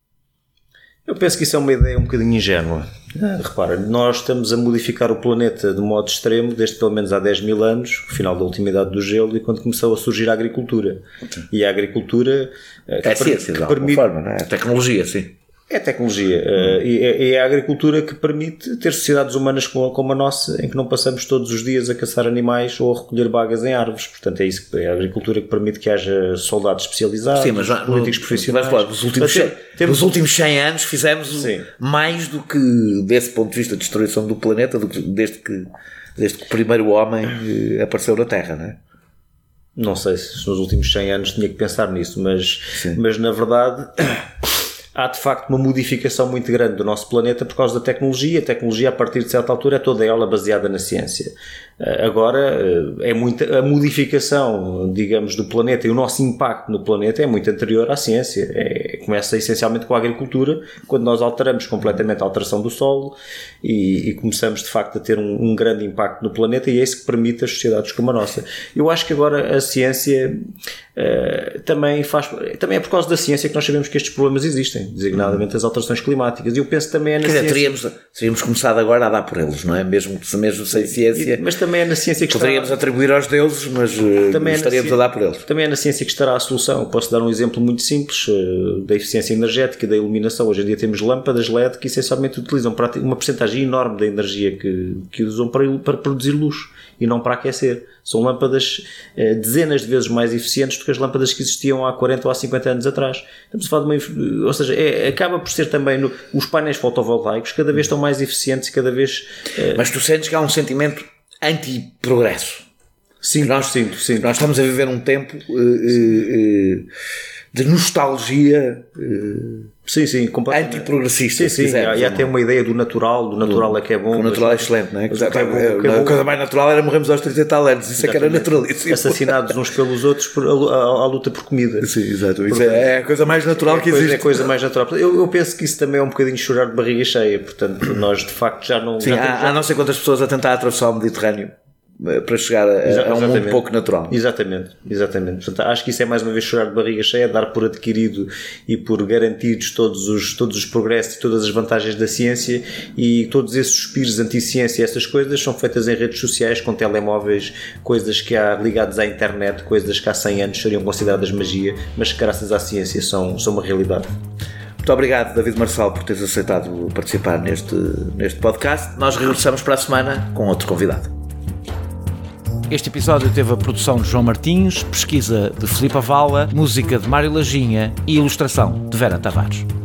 Eu penso que isso é uma ideia um bocadinho ingênua. Ah, repara, nós estamos a modificar o planeta de modo extremo desde pelo menos há dez mil anos, o final da última idade do gelo, e quando começou a surgir a agricultura. Sim. E a agricultura... É a ciência, de alguma permite... forma, não é? A tecnologia, sim. É tecnologia. Hum. Uh, e é, é a agricultura que permite ter sociedades humanas como, como a nossa, em que não passamos todos os dias a caçar animais ou a recolher bagas em árvores. Portanto, é isso que é a agricultura que permite que haja soldados especializados, sim, mas políticos no, profissionais. Mas, dos últimos, cem, temos... nos últimos cem anos fizemos sim. mais do que, desse ponto de vista de destruição do planeta, do que, desde, que, desde que o primeiro homem apareceu na Terra, não é? Não sei se nos últimos cem anos tinha que pensar nisso, mas, mas na verdade... Há de facto uma modificação muito grande do nosso planeta por causa da tecnologia. A tecnologia, a partir de certa altura, é toda ela baseada na ciência. Agora, é muita, a modificação, digamos, do planeta e o nosso impacto no planeta é muito anterior à ciência. É, começa essencialmente com a agricultura, quando nós alteramos completamente a alteração do solo e, e começamos de facto a ter um, um grande impacto no planeta, e é isso que permite as sociedades como a nossa. Eu acho que agora a ciência uh, também faz, também é por causa da ciência que nós sabemos que estes problemas existem, designadamente as alterações climáticas. E eu penso também é na Quer dizer, ciência... teríamos, teríamos começado agora a dar por eles, não é? Mesmo, mesmo sem ciência... Mas também é na ciência que poderíamos estará... atribuir aos deuses, mas também estaríamos é a dar por eles. Também é na ciência que estará a solução. Eu posso dar um exemplo muito simples uh, da eficiência energética, da iluminação. Hoje em dia temos lâmpadas L E D que essencialmente utilizam uma percentagem enorme da energia que, que usam para, para produzir luz e não para aquecer. São lâmpadas uh, dezenas de vezes mais eficientes do que as lâmpadas que existiam há quarenta ou há cinquenta anos atrás. Estamos a falar de uma, ou seja, é, acaba por ser também no, os painéis fotovoltaicos cada vez estão mais eficientes e cada vez... Uh, Mas tu sentes que há um sentimento anti-progresso? Sim, nós, sinto, sinto. Nós estamos a viver um tempo uh, uh, de nostalgia uh, sim, sim, antiprogressista. Sim, sim, e há até uma ideia do natural, do natural do, é que é bom. O natural é excelente, não é? Que é bom, é, é a coisa mais natural era morrermos aos trinta e tal anos, isso é que era naturalíssimo. Assassinados uns pelos outros por, a, a, a luta por comida. Sim, exato. Isso é, é a coisa mais natural é que coisa, existe. É a coisa mais natural. Eu, eu penso que isso também é um bocadinho chorar de barriga cheia, portanto, nós de facto já não... Sim, já há, temos, já... há não sei quantas pessoas a tentar atravessar o Mediterrâneo para chegar a, a um mundo pouco natural. Exatamente, exatamente. Portanto, acho que isso é mais uma vez chorar de barriga cheia, dar por adquirido e por garantidos todos os, todos os progressos e todas as vantagens da ciência, e todos esses suspiros anti-ciência e essas coisas são feitas em redes sociais, com telemóveis, coisas que há ligadas à internet, coisas que há cem anos seriam consideradas magia, mas que graças à ciência são, são uma realidade. Muito obrigado, David Marçal, por teres aceitado participar neste, neste podcast. Nós regressamos para a semana com outro convidado. Este episódio teve a produção de João Martins, pesquisa de Filipe Avala, música de Mário Lajinha e ilustração de Vera Tavares.